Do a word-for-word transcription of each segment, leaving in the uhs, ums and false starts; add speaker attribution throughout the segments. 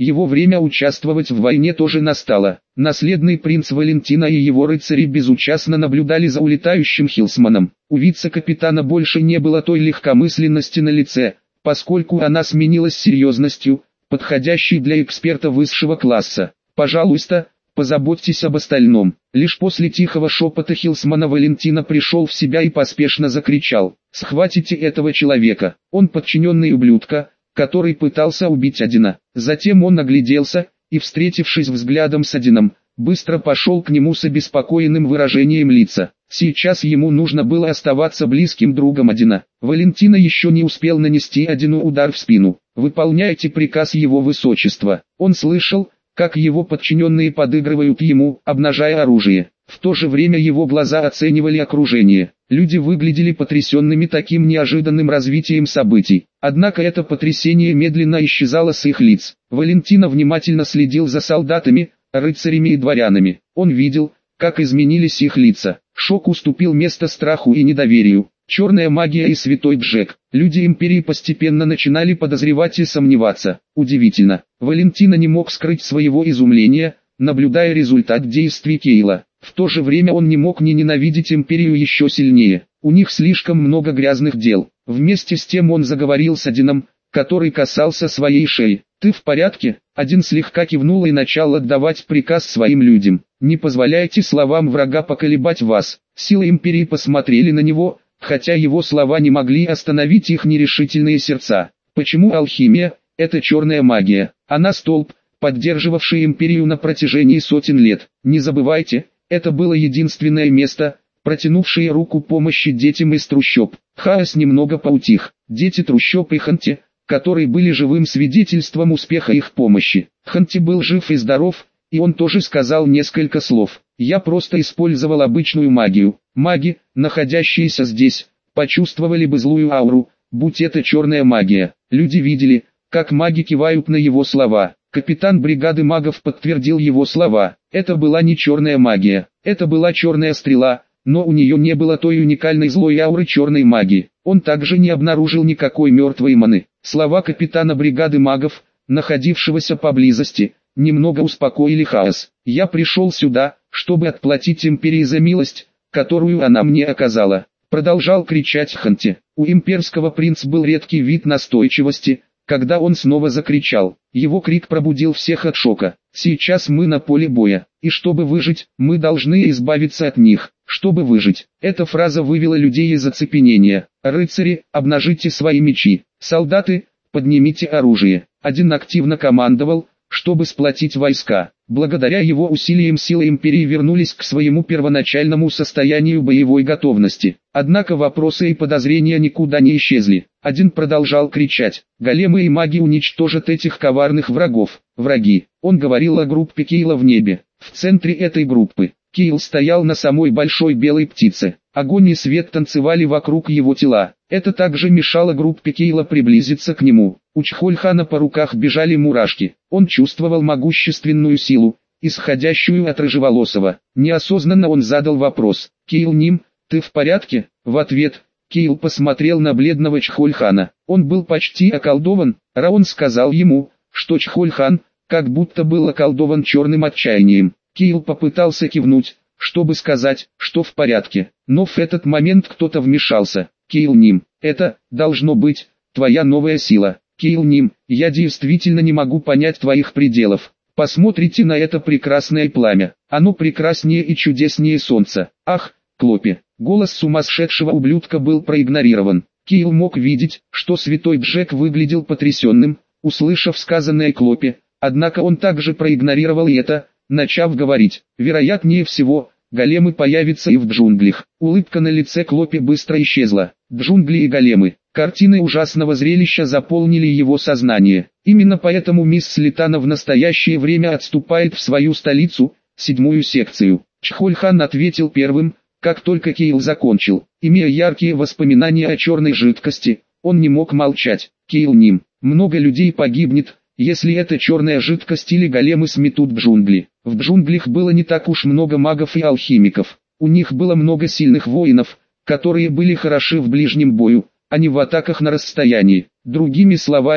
Speaker 1: Его время участвовать в войне тоже настало. Наследный принц Валентина и его рыцари безучастно наблюдали за улетающим Хилсманом. У вице-капитана больше не было той легкомысленности на лице, поскольку она сменилась серьезностью, подходящей для эксперта высшего класса. «Пожалуйста, позаботьтесь об остальном». Лишь после тихого шепота Хилсмана Валентина пришел в себя и поспешно закричал: «Схватите этого человека, он подчиненный ублюдка, который пытался убить Одина». Затем он огляделся, и, встретившись взглядом с Одином, быстро пошел к нему с обеспокоенным выражением лица. Сейчас ему нужно было оставаться близким другом Одина. Валентина еще не успел нанести Одину удар в спину. «Выполняйте приказ его высочества». Он слышал, как его подчиненные подыгрывают ему, обнажая оружие. В то же время его глаза оценивали окружение. Люди выглядели потрясенными таким неожиданным развитием событий. Однако это потрясение медленно исчезало с их лиц. Валентина внимательно следил за солдатами, рыцарями и дворянами. Он видел, как изменились их лица. Шок уступил место страху и недоверию. Черная магия и святой Джек. Люди империи постепенно начинали подозревать и сомневаться. Удивительно, Валентина не мог скрыть своего изумления, наблюдая результат действий Кейла. В то же время он не мог не ненавидеть империю еще сильнее. У них слишком много грязных дел. Вместе с тем он заговорил с Одином, который касался своей шеи. «Ты в порядке?» Один слегка кивнул и начал отдавать приказ своим людям. «Не позволяйте словам врага поколебать вас». Силы империи посмотрели на него, хотя его слова не могли остановить их нерешительные сердца. Почему алхимия – это черная магия? Она столб, поддерживавший империю на протяжении сотен лет. Не забывайте, это было единственное место, протянувшее руку помощи детям из трущоб. Хаос немного поутих. Дети трущоб и Ханти, которые были живым свидетельством успеха их помощи. Ханти был жив и здоров, и он тоже сказал несколько слов. «Я просто использовал обычную магию». Маги, находящиеся здесь, почувствовали бы злую ауру, будь это черная магия. Люди видели, как маги кивают на его слова. Капитан бригады магов подтвердил его слова. Это была не черная магия, это была черная стрела, но у нее не было той уникальной злой ауры черной магии. Он также не обнаружил никакой мертвой маны. Слова капитана бригады магов, находившегося поблизости, немного успокоили хаос. «Я пришел сюда, чтобы отплатить империи за милость, которую она мне оказала», продолжал кричать Ханти. У имперского принца был редкий вид настойчивости, когда он снова закричал. Его крик пробудил всех от шока. «Сейчас мы на поле боя, и чтобы выжить, мы должны избавиться от них». «Чтобы выжить». Эта фраза вывела людей из оцепенения. «Рыцари, обнажите свои мечи. Солдаты, поднимите оружие». Один активно командовал, чтобы сплотить войска. Благодаря его усилиям силы империи вернулись к своему первоначальному состоянию боевой готовности. Однако вопросы и подозрения никуда не исчезли. Один продолжал кричать: «Големы и маги уничтожат этих коварных врагов». Враги. Он говорил о группе Кейла в небе. В центре этой группы Кейл стоял на самой большой белой птице. Огонь и свет танцевали вокруг его тела. Это также мешало группе Кейла приблизиться к нему. У Чхольхана по руках бежали мурашки. Он чувствовал могущественную силу, исходящую от рыжеволосого. Неосознанно он задал вопрос: «Кейл Ним, ты в порядке?» В ответ Кейл посмотрел на бледного Чхольхана. Он был почти околдован. Раон сказал ему, что Чхольхан как будто был околдован черным отчаянием. Кейл попытался кивнуть, чтобы сказать, что в порядке, но в этот момент кто-то вмешался. «Кейл Ним, это, должно быть, твоя новая сила». «Кейл Ним, я действительно не могу понять твоих пределов. Посмотрите на это прекрасное пламя. Оно прекраснее и чудеснее солнца». «Ах, Клопи!» Голос сумасшедшего ублюдка был проигнорирован. Кейл мог видеть, что святой Джек выглядел потрясенным, услышав сказанное Клопи, однако он также проигнорировал и это, начав говорить: «Вероятнее всего, големы появятся и в джунглях». Улыбка на лице Клопи быстро исчезла. Джунгли и големы. Картины ужасного зрелища заполнили его сознание. Именно поэтому мисс Слитана в настоящее время отступает в свою столицу, седьмую секцию. Чхольхан ответил первым, как только Кейл закончил. Имея яркие воспоминания о черной жидкости, он не мог молчать. «Кейл Ним, много людей погибнет, если эта черная жидкость или големы сметут джунгли». В джунглях было не так уж много магов и алхимиков. У них было много сильных воинов, которые были хороши в ближнем бою, а не в атаках на расстоянии. Другими словами,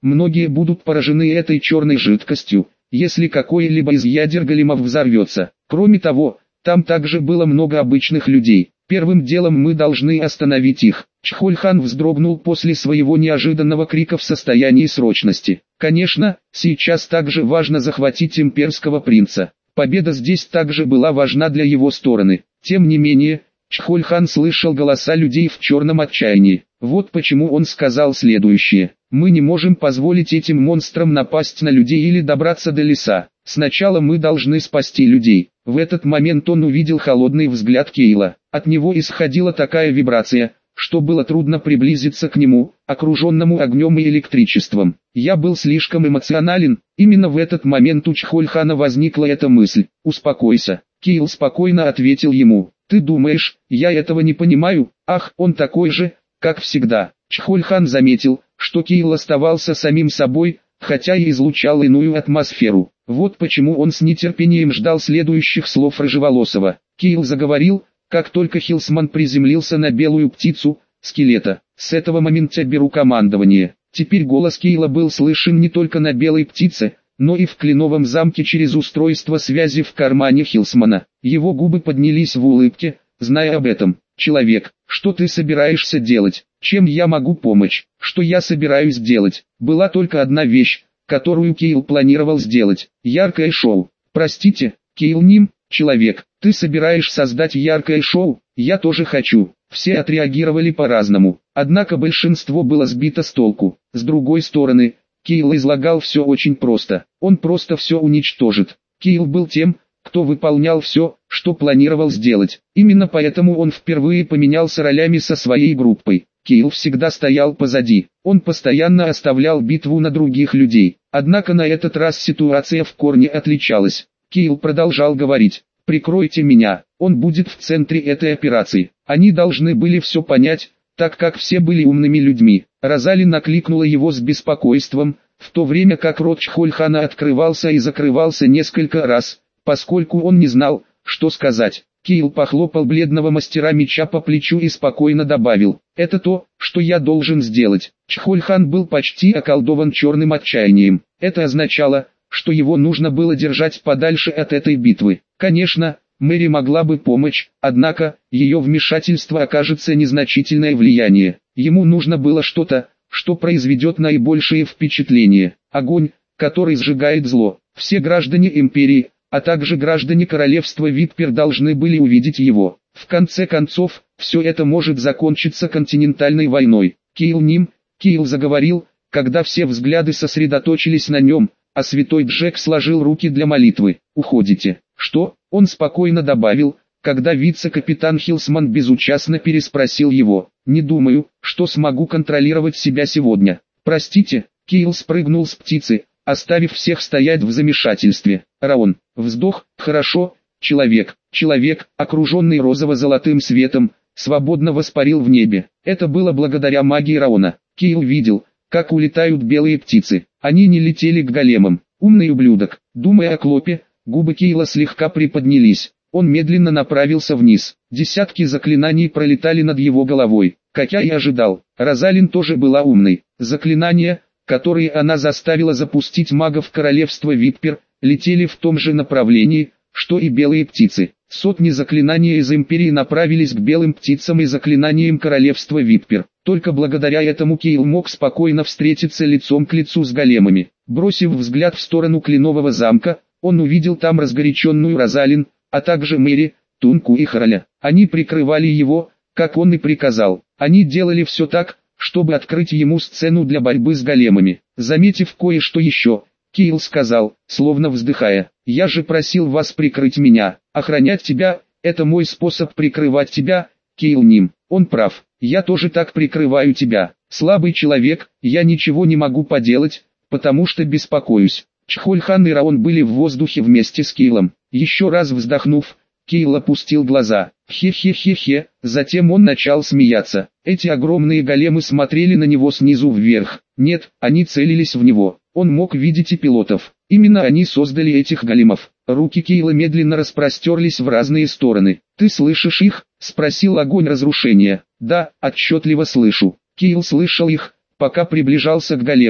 Speaker 1: многие будут поражены этой черной жидкостью, если какое-либо из ядер големов взорвется. Кроме того, там также было много обычных людей. Первым делом мы должны остановить их. Чхольхан вздрогнул после своего неожиданного крика в состоянии срочности. Конечно, сейчас также важно захватить имперского принца. Победа здесь также была важна для его стороны. Тем не менее, Чхольхан слышал голоса людей в черном отчаянии. Вот почему он сказал следующее. Мы не можем позволить этим монстрам напасть на людей или добраться до леса. Сначала мы должны спасти людей. В этот момент он увидел холодный взгляд Кейла. От него исходила такая вибрация, что было трудно приблизиться к нему, окруженному огнем и электричеством. Я был слишком эмоционален. Именно в этот момент у Чхольхана возникла эта мысль. «Успокойся». Кейл спокойно ответил ему. «Ты думаешь, я этого не понимаю? Ах, он такой же, как всегда». Чхольхан заметил, что Кейл оставался самим собой, хотя и излучал иную атмосферу. Вот почему он с нетерпением ждал следующих слов Рыжеволосого. Кейл заговорил, как только Хилсман приземлился на белую птицу, скелета. С этого момента беру командование. Теперь голос Кейла был слышен не только на белой птице, но и в кленовом замке через устройство связи в кармане Хилсмана. Его губы поднялись в улыбке, зная об этом. «Человек, что ты собираешься делать? Чем я могу помочь? Что я собираюсь делать?» Была только одна вещь, которую Кейл планировал сделать. Яркое шоу. «Простите, Кейл Ним, человек, ты собираешь создать яркое шоу? Я тоже хочу». Все отреагировали по-разному. Однако большинство было сбито с толку. С другой стороны, Кейл излагал все очень просто. Он просто все уничтожит. Кейл был тем, кто выполнял все, что планировал сделать. Именно поэтому он впервые поменялся ролями со своей группой. Кейл всегда стоял позади. Он постоянно оставлял битву на других людей. Однако на этот раз ситуация в корне отличалась. Кейл продолжал говорить. «Прикройте меня, он будет в центре этой операции». Они должны были все понять, так как все были умными людьми. Розалин накликнула его с беспокойством, в то время как рот Чхольхана открывался и закрывался несколько раз, поскольку он не знал, что сказать. Кейл похлопал бледного мастера меча по плечу и спокойно добавил: «Это то, что я должен сделать». Чхольхан был почти околдован черным отчаянием. Это означало, что его нужно было держать подальше от этой битвы. Конечно, Мэри могла бы помочь, однако, ее вмешательство окажется незначительное влияние. Ему нужно было что-то, что произведет наибольшее впечатление. Огонь, который сжигает зло. Все граждане империи, а также граждане королевства Витпер должны были увидеть его. В конце концов, все это может закончиться континентальной войной. Кейл Ним, Кейл заговорил, когда все взгляды сосредоточились на нем, а святой Джек сложил руки для молитвы. «Уходите». «Что?» — он спокойно добавил, когда вице-капитан Хилсман безучастно переспросил его. «Не думаю, что смогу контролировать себя сегодня». «Простите», — Кейл спрыгнул с птицы, оставив всех стоять в замешательстве. Раон. Вздох. «Хорошо, человек». Человек, окруженный розово-золотым светом, свободно воспарил в небе. Это было благодаря магии Раона. Кейл видел, как улетают белые птицы. Они не летели к големам. Умный ублюдок. Думая о Клопе, губы Кейла слегка приподнялись. Он медленно направился вниз. Десятки заклинаний пролетали над его головой. Как я и ожидал, Розалин тоже была умной. Заклинания, которые она заставила запустить магов королевства Витпер, летели в том же направлении, что и белые птицы. Сотни заклинаний из Империи направились к белым птицам и заклинаниям королевства Витпер. Только благодаря этому Кейл мог спокойно встретиться лицом к лицу с големами. Бросив взгляд в сторону Кленового замка, он увидел там разгоряченную Розалин, а также Мэри, Тунку и Храля. Они прикрывали его, как он и приказал. Они делали все так, чтобы открыть ему сцену для борьбы с големами. Заметив кое-что еще, Кейл сказал, словно вздыхая: «Я же просил вас прикрыть меня, охранять тебя, это мой способ прикрывать тебя, Кейл Ним». Он прав, я тоже так прикрываю тебя. Слабый человек, я ничего не могу поделать, потому что беспокоюсь. Чхольхан и Раон были в воздухе вместе с Кейлом. Еще раз вздохнув, Кейл опустил глаза. Хе-хе-хе-хе, затем он начал смеяться. Эти огромные големы смотрели на него снизу вверх. Нет, они целились в него. Он мог видеть и пилотов. Именно они создали этих големов. Руки Кейла медленно распростерлись в разные стороны. «Ты слышишь их?» — спросил огонь разрушения. «Да, отчетливо слышу». Кейл слышал их, пока приближался к големам.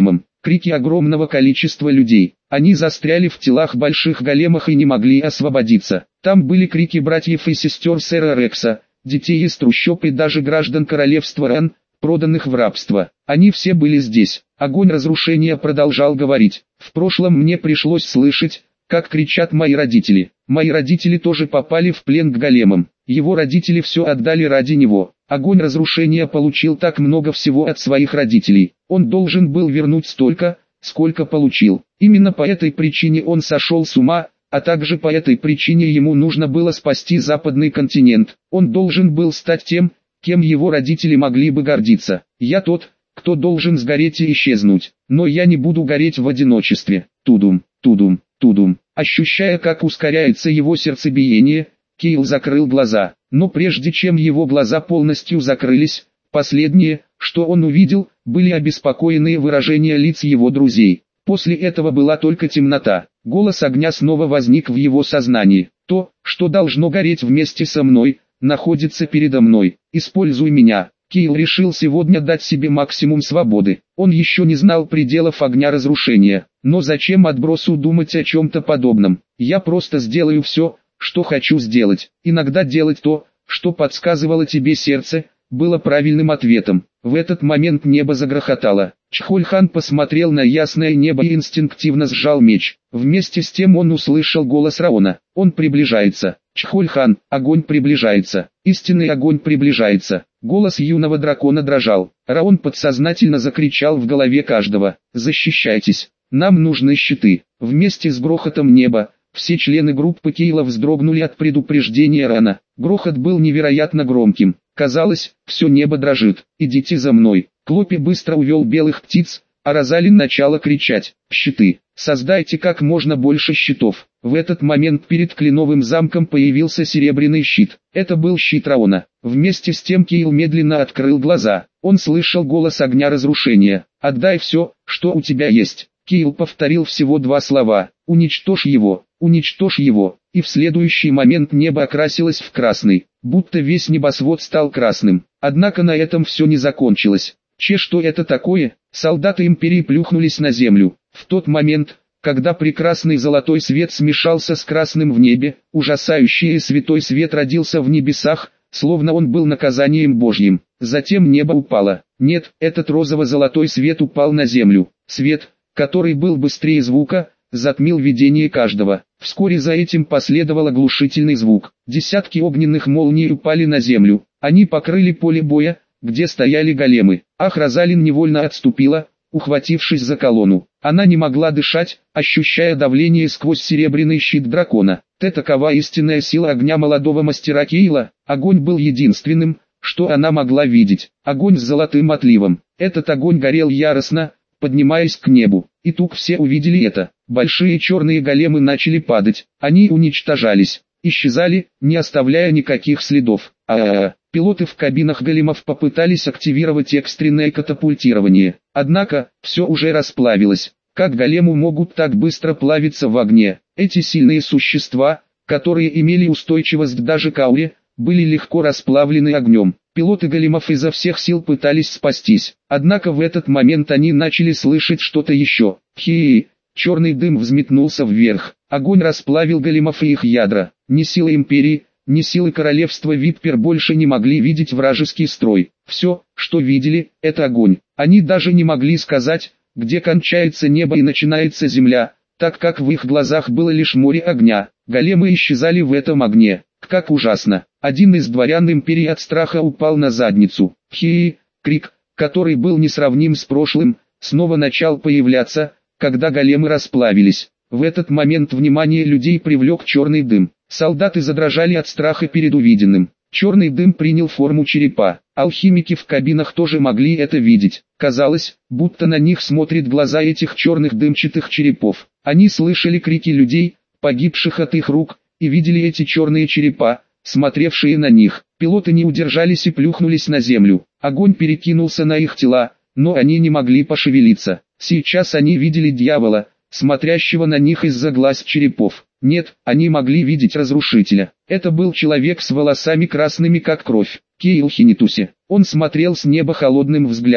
Speaker 1: крики огромного количества людей. Они застряли в телах больших големов и не могли освободиться. Там были крики братьев и сестер сэра Рекса, детей из трущоб и даже граждан королевства Ран, проданных в рабство. Они все были здесь. Огонь разрушения продолжал говорить. В прошлом мне пришлось слышать, как кричат мои родители. Мои родители тоже попали в плен к големам. Его родители все отдали ради него. Огонь разрушения получил так много всего от своих родителей. Он должен был вернуть столько, сколько получил. Именно по этой причине он сошел с ума, а также по этой причине ему нужно было спасти западный континент. Он должен был стать тем, кем его родители могли бы гордиться. Я тот, кто должен сгореть и исчезнуть. Но я не буду гореть в одиночестве. Тудум, тудум, тудум. Ощущая, как ускоряется его сердцебиение, Кейл закрыл глаза. Но прежде чем его глаза полностью закрылись, последнее, что он увидел, были обеспокоенные выражения лиц его друзей. После этого была только темнота. Голос огня снова возник в его сознании. То, что должно гореть вместе со мной, находится передо мной. Используй меня. Кейл решил сегодня дать себе максимум свободы. Он еще не знал пределов огня разрушения. Но зачем отбросу думать о чем-то подобном? Я просто сделаю все, что хочу сделать. Иногда делать то, что подсказывало тебе сердце, было правильным ответом. В этот момент небо загрохотало. Чхольхан посмотрел на ясное небо и инстинктивно сжал меч. Вместе с тем он услышал голос Раона. Он приближается. Чхольхан, огонь приближается. Истинный огонь приближается. Голос юного дракона дрожал. Раон подсознательно закричал в голове каждого. Защищайтесь. Нам нужны щиты. Вместе с грохотом неба, все члены группы Кейла вздрогнули от предупреждения Раона. Грохот был невероятно громким. Казалось, все небо дрожит. «Идите за мной». Клопи быстро увел белых птиц, а Розалин начала кричать. «Щиты! Создайте как можно больше щитов». В этот момент перед кленовым замком появился серебряный щит. Это был щит Раона. Вместе с тем Кейл медленно открыл глаза. Он слышал голос огня разрушения. «Отдай все, что у тебя есть». Кейл повторил всего два слова. «Уничтожь его, уничтожь его». И в следующий момент небо окрасилось в красный, будто весь небосвод стал красным. Однако на этом все не закончилось. Че, что это такое? Солдаты империи плюхнулись на землю. В тот момент, когда прекрасный золотой свет смешался с красным в небе, ужасающий и святой свет родился в небесах, словно он был наказанием Божьим. Затем небо упало. Нет, этот розово-золотой свет упал на землю. Свет, который был быстрее звука, затмил видение каждого. Вскоре за этим последовал оглушительный звук. Десятки огненных молний упали на землю. Они покрыли поле боя, где стояли големы. Ах, Розалин невольно отступила, ухватившись за колонну. Она не могла дышать, ощущая давление сквозь серебряный щит дракона. Т такова истинная сила огня молодого мастера Кейла. Огонь был единственным, что она могла видеть. Огонь с золотым отливом. Этот огонь горел яростно, поднимаясь к небу. И тут все увидели это. Большие черные големы начали падать. Они уничтожались, исчезали, не оставляя никаких следов. А-а-а. Пилоты в кабинах големов попытались активировать экстренное катапультирование. Однако, все уже расплавилось. Как големы могут так быстро плавиться в огне? Эти сильные существа, которые имели устойчивость даже к ауре, были легко расплавлены огнем. Пилоты големов изо всех сил пытались спастись. Однако в этот момент они начали слышать что-то еще. Хи-хи. Черный дым взметнулся вверх. Огонь расплавил големов и их ядра. Ни силы империи, ни силы королевства Виппер больше не могли видеть вражеский строй. Все, что видели, это огонь. Они даже не могли сказать, где кончается небо и начинается земля, так как в их глазах было лишь море огня. Големы исчезали в этом огне. Как ужасно. Один из дворян империи от страха упал на задницу. Хи-хи. Крик, который был несравним с прошлым, снова начал появляться, когда големы расплавились. В этот момент внимание людей привлек черный дым. Солдаты задрожали от страха перед увиденным. Черный дым принял форму черепа. Алхимики в кабинах тоже могли это видеть. Казалось, будто на них смотрят глаза этих черных дымчатых черепов. Они слышали крики людей, погибших от их рук, и видели эти черные черепа, смотревшие на них. Пилоты не удержались и плюхнулись на землю. Огонь перекинулся на их тела, но они не могли пошевелиться. Сейчас они видели дьявола, смотрящего на них из-за глаз черепов. Нет, они могли видеть разрушителя. Это был человек с волосами красными как кровь. Кейл Хинитуси. Он смотрел с неба холодным взглядом.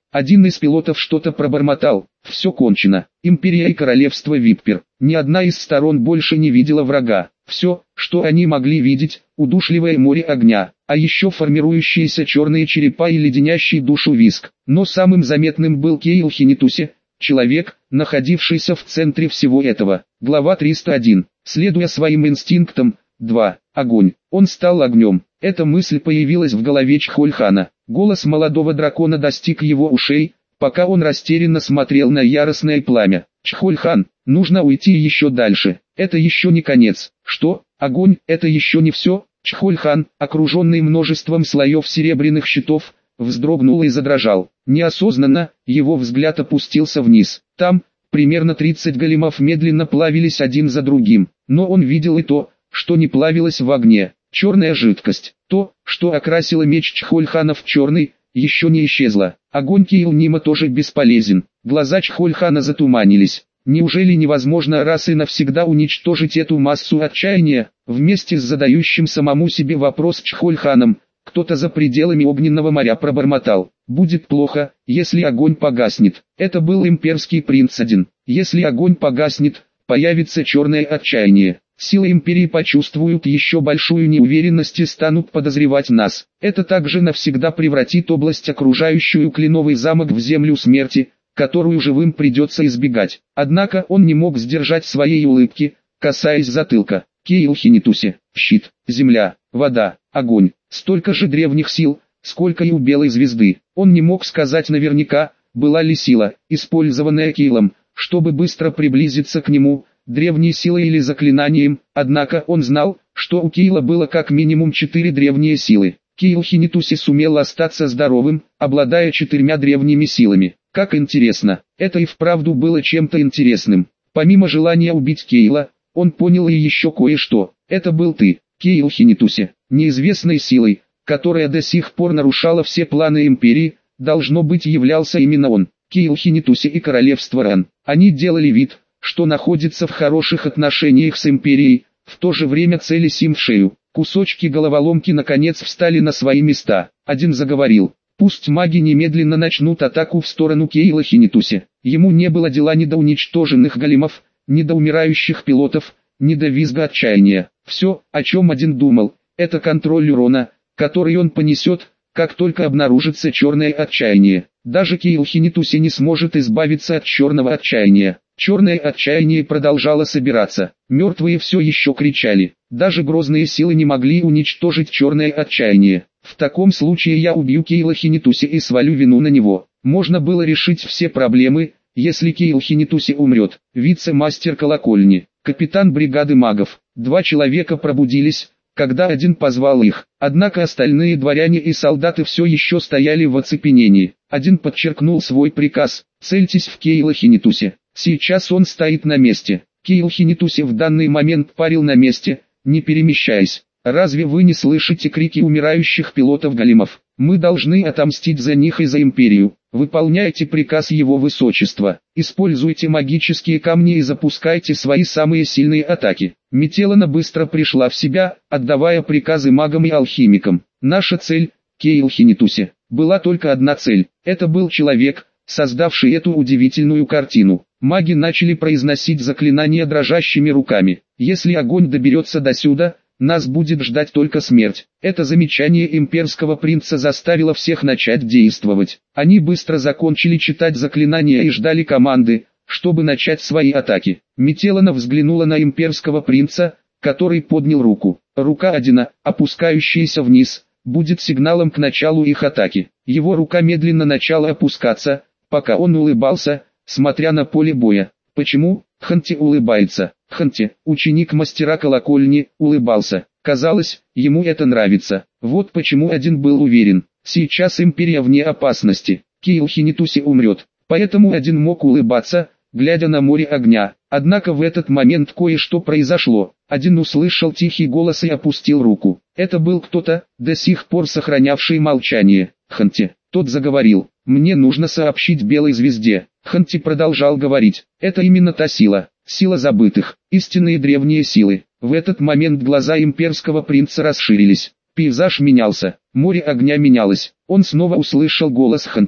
Speaker 1: Один из пилотов что-то пробормотал. Все кончено. Империя и королевство Виппер. Ни одна из сторон больше не видела врага. Все, что они могли видеть, удушливое море огня, а еще формирующиеся черные черепа и леденящий душу визг. Но самым заметным был Кейл Хинитуси, человек, находившийся в центре всего этого. Глава триста один. Следуя своим инстинктам. два. Огонь. Он стал огнем. Эта мысль появилась в голове Чхольхана. Голос молодого дракона достиг его ушей, пока он растерянно смотрел на яростное пламя. Чхольхан, нужно уйти еще дальше. Это еще не конец. Что? Огонь, это еще не все? Чхольхан, окруженный множеством слоев серебряных щитов, вздрогнул и задрожал. Неосознанно, его взгляд опустился вниз. Там, примерно тридцать големов медленно плавились один за другим. Но он видел и то, что не плавилось в огне. Черная жидкость, то, что окрасило меч Чхольхана в черный, еще не исчезло. Огонь Кейлнима тоже бесполезен. Глаза Чхольхана затуманились. Неужели невозможно раз и навсегда уничтожить эту массу отчаяния? Вместе с задающим самому себе вопрос Чхольханом, кто-то за пределами огненного моря пробормотал. Будет плохо, если огонь погаснет. Это был имперский принц один. Если огонь погаснет, появится черное отчаяние. Силы империи почувствуют еще большую неуверенность и станут подозревать нас. Это также навсегда превратит область, окружающую Кленовый замок, в землю смерти, которую живым придется избегать. Однако он не мог сдержать своей улыбки, касаясь затылка. Кейл Хинитуси, щит, земля, вода, огонь. Столько же древних сил, сколько и у Белой Звезды. Он не мог сказать наверняка, была ли сила, использованная Кейлом, чтобы быстро приблизиться к нему, древней силой или заклинанием, однако он знал, что у Кейла было как минимум четыре древние силы. Кейл Хинитуси сумел остаться здоровым, обладая четырьмя древними силами. Как интересно, это и вправду было чем-то интересным. Помимо желания убить Кейла, он понял и еще кое-что. Это был ты, Кейл Хинитуси, неизвестной силой, которая до сих пор нарушала все планы империи, должно быть являлся именно он. Кейл Хинитуси и королевство Ран. Они делали вид, что находится в хороших отношениях с империей, в то же время целясь им в шею. Кусочки головоломки наконец встали на свои места. Один заговорил. Пусть маги немедленно начнут атаку в сторону Кейла Хинитуси. Ему не было дела ни до уничтоженных големов, ни до умирающих пилотов, ни до визга отчаяния. Все, о чем один думал, это контроль урона, который он понесет, как только обнаружится черное отчаяние. Даже Кейл Хинитуси не сможет избавиться от черного отчаяния. Черное отчаяние продолжало собираться. Мертвые все еще кричали. Даже грозные силы не могли уничтожить черное отчаяние. В таком случае я убью Кейла Хинитуси и свалю вину на него. Можно было решить все проблемы, если Кейл Хинитуси умрет. Вице-мастер колокольни, капитан бригады магов. Два человека пробудились, когда один позвал их. Однако остальные дворяне и солдаты все еще стояли в оцепенении. Один подчеркнул свой приказ: цельтесь в Кейла Хинитуси. Сейчас он стоит на месте. Кейл Хинитуси в данный момент парил на месте, не перемещаясь. Разве вы не слышите крики умирающих пилотов-големов? Мы должны отомстить за них и за империю. Выполняйте приказ его высочества. Используйте магические камни и запускайте свои самые сильные атаки. Метелана быстро пришла в себя, отдавая приказы магам и алхимикам. Наша цель, Кейл Хинитуси, была только одна цель. Это был человек, создавший эту удивительную картину. Маги начали произносить заклинания дрожащими руками. Если огонь доберется до сюда, нас будет ждать только смерть. Это замечание имперского принца заставило всех начать действовать. Они быстро закончили читать заклинания и ждали команды, чтобы начать свои атаки. Метелана взглянула на имперского принца, который поднял руку. Рука Одина, опускающаяся вниз, будет сигналом к началу их атаки. Его рука медленно начала опускаться, пока он улыбался, смотря на поле боя. Почему? Ханти улыбается. Ханти, ученик мастера колокольни, улыбался. Казалось, ему это нравится. Вот почему один был уверен. Сейчас империя вне опасности. Кейл Хинитуси умрет. Поэтому один мог улыбаться, глядя на море огня. Однако в этот момент кое-что произошло. Один услышал тихий голос и опустил руку. Это был кто-то, до сих пор сохранявший молчание. Ханти, тот заговорил. Мне нужно сообщить Белой Звезде. Ханти продолжал говорить. Это именно та сила. Сила забытых, истинные древние силы. В этот момент глаза имперского принца расширились. Пейзаж менялся, море огня менялось. Он снова услышал голос Ханти.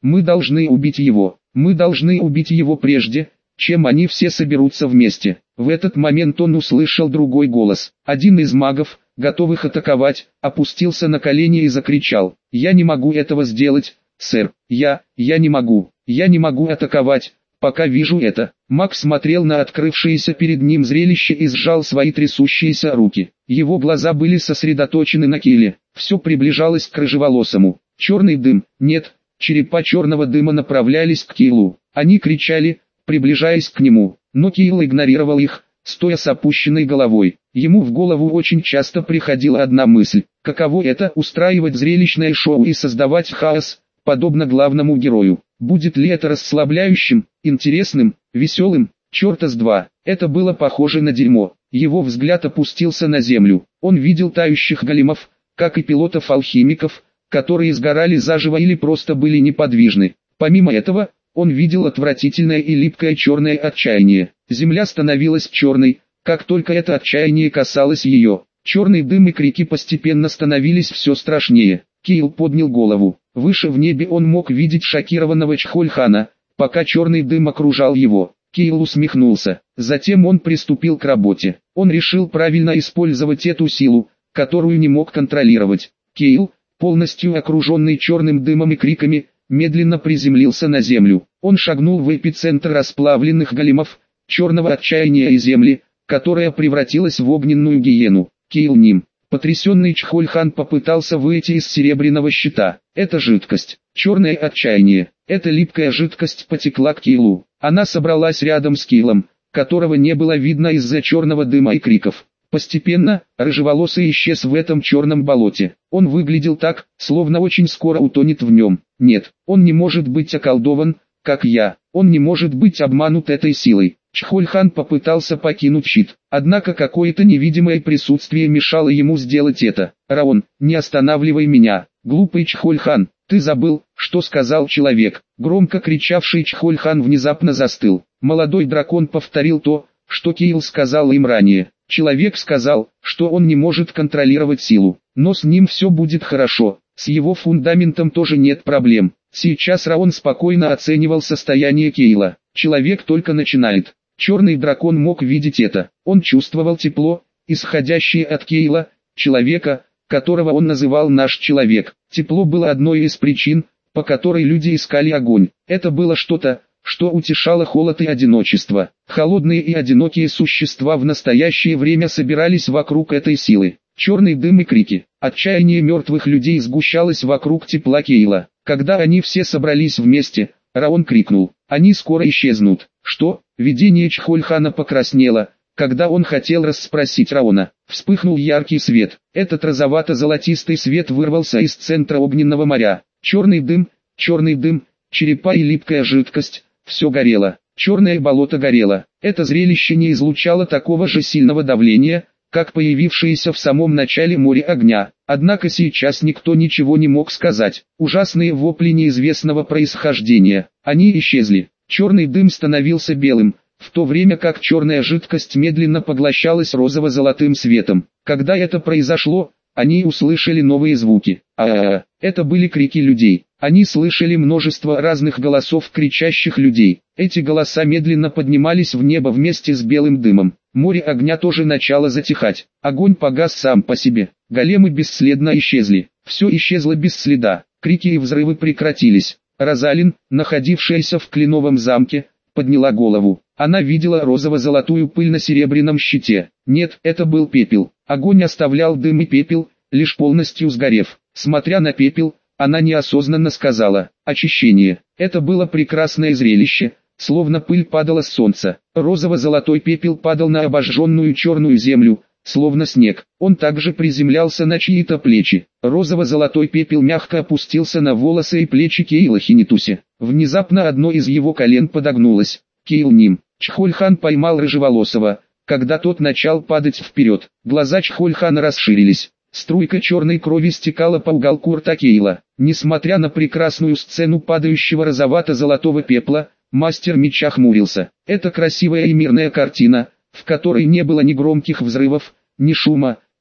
Speaker 1: Мы должны убить его. Мы должны убить его прежде, чем они все соберутся вместе. В этот момент он услышал другой голос. Один из магов, готовых атаковать, опустился на колени и закричал: «Я не могу этого сделать, сэр. Я, я не могу. Я не могу атаковать, пока вижу это». Маг смотрел на открывшееся перед ним зрелище и сжал свои трясущиеся руки. Его глаза были сосредоточены на Кейле. Все приближалось к рыжеволосому. Черный дым, нет, черепа черного дыма направлялись к Кейлу. Они кричали, приближаясь к нему, но Кейл игнорировал их, стоя с опущенной головой. Ему в голову очень часто приходила одна мысль: каково это устраивать зрелищное шоу и создавать хаос, подобно главному герою. Будет ли это расслабляющим, интересным, веселым? Черта с два. Это было похоже на дерьмо. Его взгляд опустился на землю. Он видел тающих големов, как и пилотов-алхимиков, которые сгорали заживо или просто были неподвижны. Помимо этого, он видел отвратительное и липкое черное отчаяние. Земля становилась черной, как только это отчаяние касалось ее. Черный дым и крики постепенно становились все страшнее. Кейл поднял голову. Выше в небе он мог видеть шокированного Чхольхана, пока черный дым окружал его. Кейл усмехнулся. Затем он приступил к работе. Он решил правильно использовать эту силу, которую не мог контролировать. Кейл, полностью окруженный черным дымом и криками, медленно приземлился на землю. Он шагнул в эпицентр расплавленных големов, черного отчаяния и земли, которая превратилась в огненную гиену. Кейл Ним. Потрясенный Чхольхан попытался выйти из серебряного щита. Это жидкость. Черное отчаяние. Эта липкая жидкость потекла к Кейлу. Она собралась рядом с Кейлом, которого не было видно из-за черного дыма и криков. Постепенно, рыжеволосый исчез в этом черном болоте. Он выглядел так, словно очень скоро утонет в нем. Нет, он не может быть околдован, как я. Он не может быть обманут этой силой. Чхольхан попытался покинуть щит, однако какое-то невидимое присутствие мешало ему сделать это. «Раон, не останавливай меня, глупый Чхольхан, ты забыл, что сказал человек». Громко кричавший Чхольхан внезапно застыл. Молодой дракон повторил то, что Кейл сказал им ранее. Человек сказал, что он не может контролировать силу, но с ним все будет хорошо, с его фундаментом тоже нет проблем. Сейчас Раон спокойно оценивал состояние Кейла. Человек только начинает. Черный дракон мог видеть это. Он чувствовал тепло, исходящее от Кейла, человека, которого он называл «наш человек». Тепло было одной из причин, по которой люди искали огонь. Это было что-то, что утешало холод и одиночество. Холодные и одинокие существа в настоящее время собирались вокруг этой силы. Черный дым и крики, отчаяние мертвых людей сгущалось вокруг тепла Кейла. Когда они все собрались вместе, Раон крикнул: «Они скоро исчезнут». Что? Видение Чхольхана покраснело, когда он хотел расспросить Раона. Вспыхнул яркий свет. Этот розовато-золотистый свет вырвался из центра огненного моря. Черный дым, черный дым, черепа и липкая жидкость. Все горело. Черное болото горело. Это зрелище не излучало такого же сильного давления, как появившееся в самом начале море огня. Однако сейчас никто ничего не мог сказать. Ужасные вопли неизвестного происхождения. Они исчезли. Черный дым становился белым, в то время как черная жидкость медленно поглощалась розово-золотым светом. Когда это произошло, они услышали новые звуки. А-а-а, это были крики людей. Они слышали множество разных голосов кричащих людей. Эти голоса медленно поднимались в небо вместе с белым дымом. Море огня тоже начало затихать. Огонь погас сам по себе. Големы бесследно исчезли. Все исчезло без следа. Крики и взрывы прекратились. Розалин, находившаяся в кленовом замке, подняла голову. Она видела розово-золотую пыль на серебряном щите. Нет, это был пепел. Огонь оставлял дым и пепел, лишь полностью сгорев. Смотря на пепел, она неосознанно сказала: «Очищение». Это было прекрасное зрелище, словно пыль падала с солнца. Розово-золотой пепел падал на обожженную черную землю, словно снег. Он также приземлялся на чьи-то плечи. Розово-золотой пепел мягко опустился на волосы и плечи Кейла Хинитуси. Внезапно одно из его колен подогнулось. Кейл Ним. Чхольхан поймал рыжеволосого, когда тот начал падать вперед. Глаза Чхольхана расширились. Струйка черной крови стекала по уголку рта Кейла. Несмотря на прекрасную сцену падающего розовато-золотого пепла, мастер меча хмурился. Это красивая и мирная картина, в которой не было ни громких взрывов, ни шума,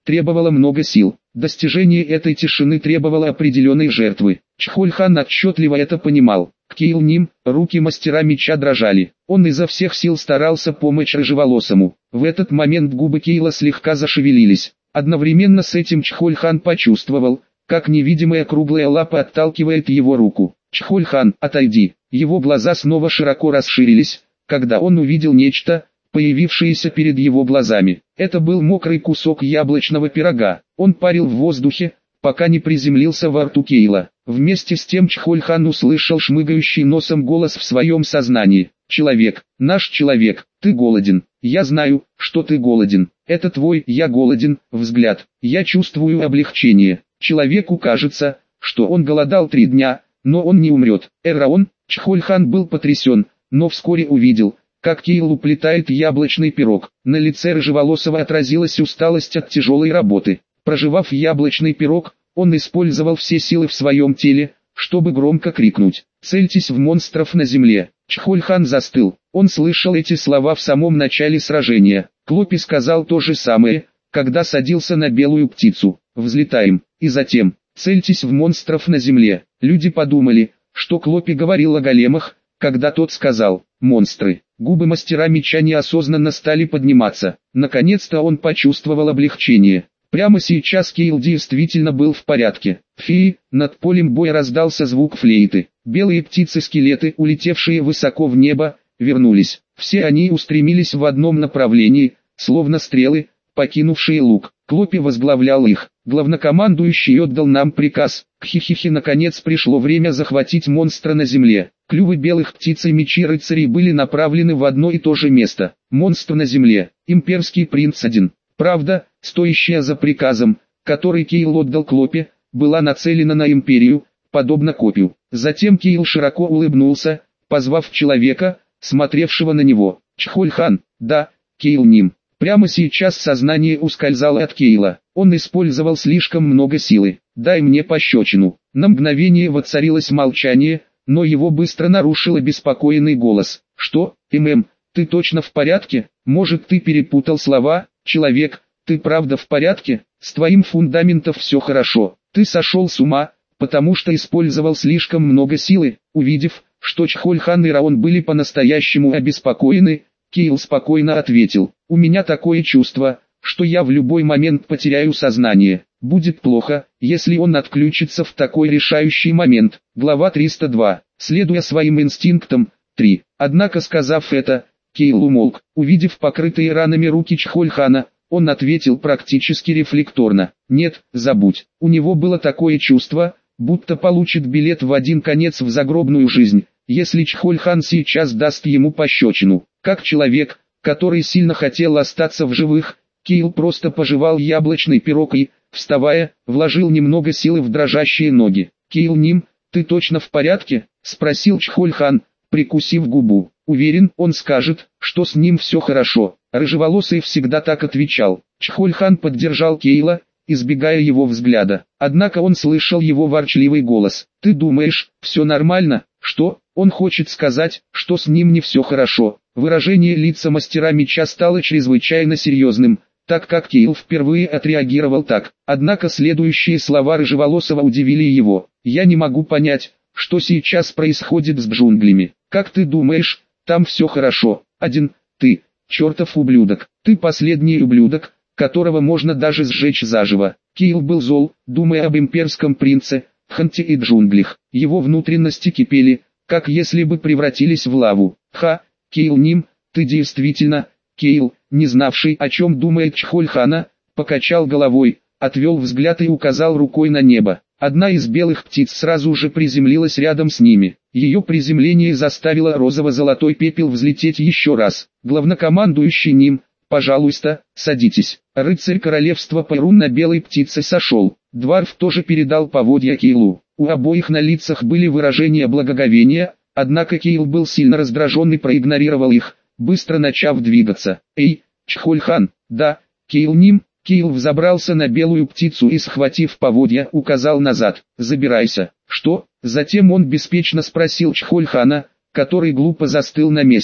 Speaker 1: требовало много сил. Достижение этой тишины требовало определенной жертвы. Чхоль-хан отчетливо это понимал. Кейл-Ним, руки мастера меча дрожали. Он изо всех сил старался помочь рыжеволосому. В этот момент губы Кейла слегка зашевелились. Одновременно с этим Чхоль-хан почувствовал, как невидимая круглая лапа отталкивает его руку. «Чхоль-хан, отойди!» Его глаза снова широко расширились, когда он увидел нечто, появившееся перед его глазами. Это был мокрый кусок яблочного пирога. Он парил в воздухе, пока не приземлился во рту Кейла. Вместе с тем Чхоль-хан услышал шмыгающий носом голос в своем сознании. «Человек, наш человек, ты голоден. Я знаю, что ты голоден. Это твой «я голоден» взгляд. Я чувствую облегчение. Человеку кажется, что он голодал три дня, но он не умрет. Эраон». Чхоль-хан был потрясен, но вскоре увидел, как Кейл уплетает яблочный пирог. На лице рыжеволосого отразилась усталость от тяжелой работы. Прожевав яблочный пирог, он использовал все силы в своем теле, чтобы громко крикнуть: «Цельтесь в монстров на земле!». Чхоль-хан застыл. Он слышал эти слова в самом начале сражения. Клопи сказал то же самое, когда садился на белую птицу. «Взлетаем!» И затем: «Цельтесь в монстров на земле!». Люди подумали, что Клопи говорил о големах, когда тот сказал «монстры». Губы мастера меча неосознанно стали подниматься. Наконец-то он почувствовал облегчение. Прямо сейчас Кейл действительно был в порядке. Феи, над полем боя раздался звук флейты. Белые птицы-скелеты, улетевшие высоко в небо, вернулись. Все они устремились в одном направлении, словно стрелы, покинувшие лук. Клопи возглавлял их. Главнокомандующий отдал нам приказ. Хи-хи-хи, наконец пришло время захватить монстра на земле. Клювы белых птиц и мечи рыцарей были направлены в одно и то же место. Монстр на земле. Имперский принц один. Правда, стоящая за приказом, который Кейл отдал Клопи, была нацелена на империю, подобно копию. Затем Кейл широко улыбнулся, позвав человека, смотревшего на него. «Чхоль-хан». «Да, Кейл-Ним». Прямо сейчас сознание ускользало от Кейла. Он использовал слишком много силы. «Дай мне пощечину». На мгновение воцарилось молчание, но его быстро нарушил обеспокоенный голос. «Что, ММ, ты точно в порядке? Может, ты перепутал слова? Человек, ты правда в порядке? С твоим фундаментом все хорошо. Ты сошел с ума, потому что использовал слишком много силы». Увидев, что Чхоль-хан и Раон были по-настоящему обеспокоены, Кейл спокойно ответил: «У меня такое чувство, что я в любой момент потеряю сознание. Будет плохо, если он отключится в такой решающий момент». Глава триста два. Следуя своим инстинктам. три. Однако, сказав это, Кейл умолк. Увидев покрытые ранами руки Чхоль-хана, он ответил практически рефлекторно: «Нет, забудь». У него было такое чувство, будто получит билет в один конец в загробную жизнь, если Чхоль-хан сейчас даст ему пощечину. Как человек, который сильно хотел остаться в живых, Кейл просто пожевал яблочный пирог и, вставая, вложил немного силы в дрожащие ноги. «Кейл-Ним, ты точно в порядке?» — спросил Чхоль-хан, прикусив губу. Уверен, он скажет, что с ним все хорошо. Рыжеволосый всегда так отвечал. Чхоль-хан поддержал Кейла, избегая его взгляда. Однако он слышал его ворчливый голос. «Ты думаешь, все нормально?» «Что?» Он хочет сказать, что с ним не все хорошо. Выражение лица мастера меча стало чрезвычайно серьезным, так как Кейл впервые отреагировал так. Однако следующие слова рыжеволосого удивили его. «Я не могу понять, что сейчас происходит с джунглями. Как ты думаешь, там все хорошо? Один, ты, чертов ублюдок, ты последний ублюдок, которого можно даже сжечь заживо». Кейл был зол, думая об имперском принце, Ханте и джунглях. Его внутренности кипели, как если бы превратились в лаву. «Ха, Кейл-Ним, ты действительно...» Кейл, не знавший, о чем думает Чхоль-хана, покачал головой, отвел взгляд и указал рукой на небо. Одна из белых птиц сразу же приземлилась рядом с ними. Ее приземление заставило розово-золотой пепел взлететь еще раз. Главнокомандующий Ним: «Пожалуйста, садитесь». Рыцарь королевства Пайрун на белой птице сошел. Дварф тоже передал поводья Кейлу. У обоих на лицах были выражения благоговения, однако Кейл был сильно раздражен и проигнорировал их, быстро начав двигаться. «Эй, Чхоль-хан!» «Да, Кейл-Ним». Кейл взобрался на белую птицу и, схватив поводья, указал назад. «Забирайся». «Что?» Затем он беспечно спросил Чхоль-хана, который глупо застыл на месте.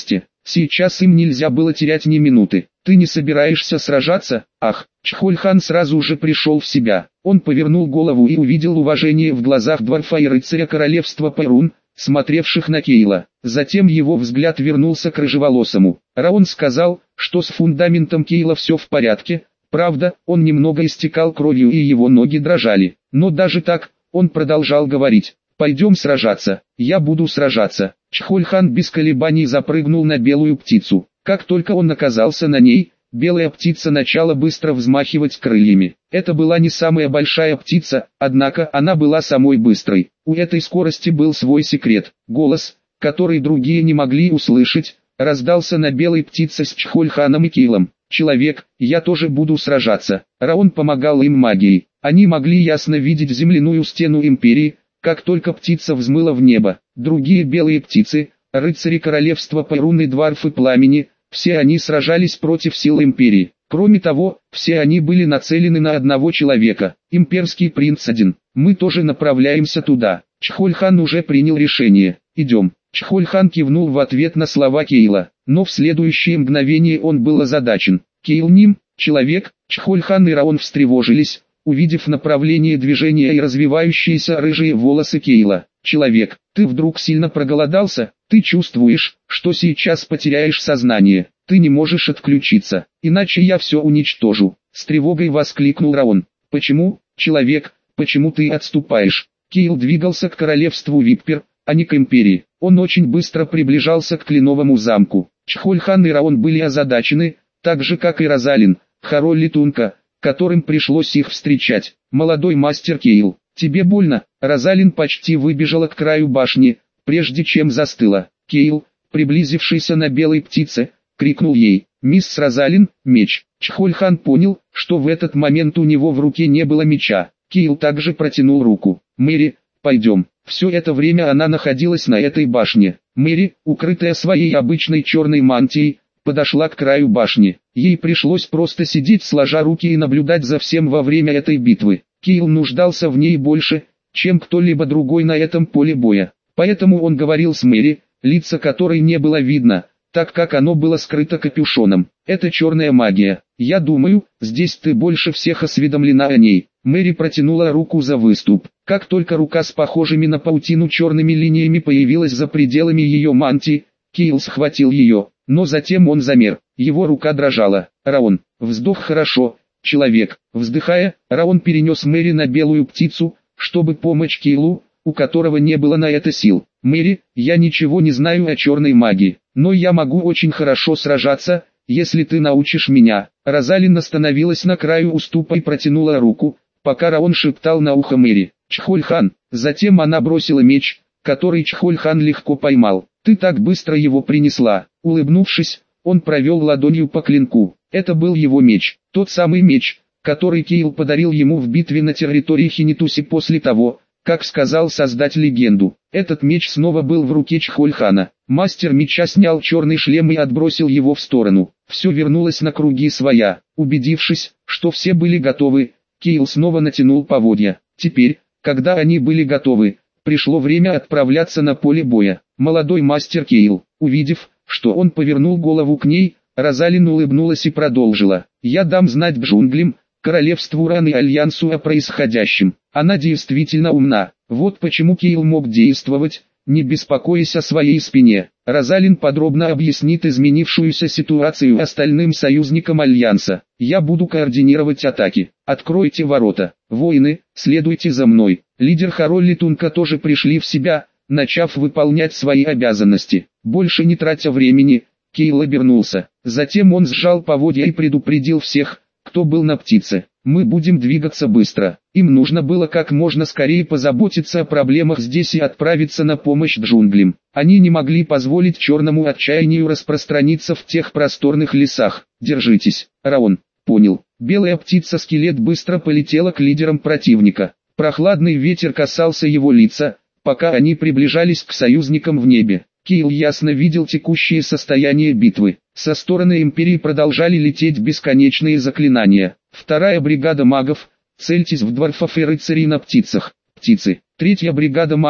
Speaker 1: Сейчас им нельзя было терять ни минуты. Ты не собираешься сражаться? Ах, Чхоль-хан сразу же пришел в себя. Он повернул голову и увидел уважение в глазах дворфа и рыцаря королевства Пайрун, смотревших на Кейла. Затем его взгляд вернулся к рыжеволосому. Раон сказал, что с фундаментом Кейла все в порядке. Правда, он немного истекал кровью и его ноги дрожали. Но даже так, он продолжал говорить. «Пойдем сражаться, я буду сражаться». Чхоль-хан без колебаний запрыгнул на белую птицу. Как только он оказался на ней, белая птица начала быстро взмахивать крыльями. Это была не самая большая птица, однако она была самой быстрой. У этой скорости был свой секрет. Голос, который другие не могли услышать, раздался на белой птице с Чхоль-ханом и Кейлом. «Человек, я тоже буду сражаться». Раон помогал им магией. Они могли ясно видеть земляную стену империи, как только птица взмыла в небо. Другие белые птицы, рыцари королевства Пайрун и дворфы пламени, все они сражались против сил империи. Кроме того, все они были нацелены на одного человека, имперский принц один. Мы тоже направляемся туда. Чхоль-хан уже принял решение. Идем. Чхоль-хан кивнул в ответ на слова Кейла, но в следующее мгновение он был озадачен. Кейл ним, человек, Чхоль-хан и Раон встревожились, увидев направление движения и развивающиеся рыжие волосы Кейла. «Человек, ты вдруг сильно проголодался? Ты чувствуешь, что сейчас потеряешь сознание? Ты не можешь отключиться, иначе я все уничтожу», — с тревогой воскликнул Раон. «Почему, человек, почему ты отступаешь?» Кейл двигался к королевству Виппер, а не к империи. Он очень быстро приближался к Кленовому замку. Чхоль-хан и Раон были озадачены, так же как и Розалин, Хароль Летунка, которым пришлось их встречать. «Молодой мастер Кейл, тебе больно?» Розалин почти выбежала к краю башни, прежде чем застыла. Кейл, приблизившийся на белой птице, крикнул ей: «Мисс Розалин, меч!» Чхоль-хан понял, что в этот момент у него в руке не было меча. Кейл также протянул руку. «Мэри, пойдем». Все это время она находилась на этой башне. Мэри, укрытая своей обычной черной мантией, подошла к краю башни. Ей пришлось просто сидеть сложа руки и наблюдать за всем во время этой битвы. Кейл нуждался в ней больше, чем кто-либо другой на этом поле боя. Поэтому он говорил с Мэри, лица которой не было видно, так как оно было скрыто капюшоном. «Это черная магия. Я думаю, здесь ты больше всех осведомлена о ней». Мэри протянула руку за выступ. Как только рука с похожими на паутину черными линиями появилась за пределами ее мантии, Кейл схватил ее, но затем он замер. Его рука дрожала. «Раон, вздох хорошо, человек». Вздыхая, Раон перенес Мэри на белую птицу, чтобы помочь Кейлу, у которого не было на это сил. «Мэри, я ничего не знаю о черной магии, но я могу очень хорошо сражаться, если ты научишь меня». Розалин остановилась на краю уступа и протянула руку, пока Раон шептал на ухо Мэри: «Чхоль-хан». Затем она бросила меч, который Чхоль-хан легко поймал. «Ты так быстро его принесла». Улыбнувшись, он провел ладонью по клинку. Это был его меч, тот самый меч, который Кейл подарил ему в битве на территории Хинитуси после того, как сказал создать легенду. Этот меч снова был в руке Чхоль-хана. Мастер меча снял черный шлем и отбросил его в сторону. Все вернулось на круги своя. Убедившись, что все были готовы, Кейл снова натянул поводья. Теперь, когда они были готовы, пришло время отправляться на поле боя. Молодой мастер Кейл, увидев, что он повернул голову к ней, Розалин улыбнулась и продолжила: «Я дам знать джунглям, королевству Ран и Альянсу о происходящем». Она действительно умна. Вот почему Кейл мог действовать, не беспокоясь о своей спине. Розалин подробно объяснит изменившуюся ситуацию остальным союзникам Альянса. «Я буду координировать атаки. Откройте ворота. Воины, следуйте за мной». Лидер Хароль Летунка тоже пришли в себя, начав выполнять свои обязанности. Больше не тратя времени, Кейл обернулся. Затем он сжал поводья и предупредил всех, кто был на птице: «Мы будем двигаться быстро». Им нужно было как можно скорее позаботиться о проблемах здесь и отправиться на помощь джунглям. Они не могли позволить черному отчаянию распространиться в тех просторных лесах. «Держитесь, Раон». «Понял». Белая птица-скелет быстро полетела к лидерам противника. Прохладный ветер касался его лица, пока они приближались к союзникам в небе. Кейл ясно видел текущее состояние битвы. Со стороны Империи продолжали лететь бесконечные заклинания. Вторая бригада магов: цельтесь в дворфов и рыцарей на птицах. Птицы. Третья бригада магов: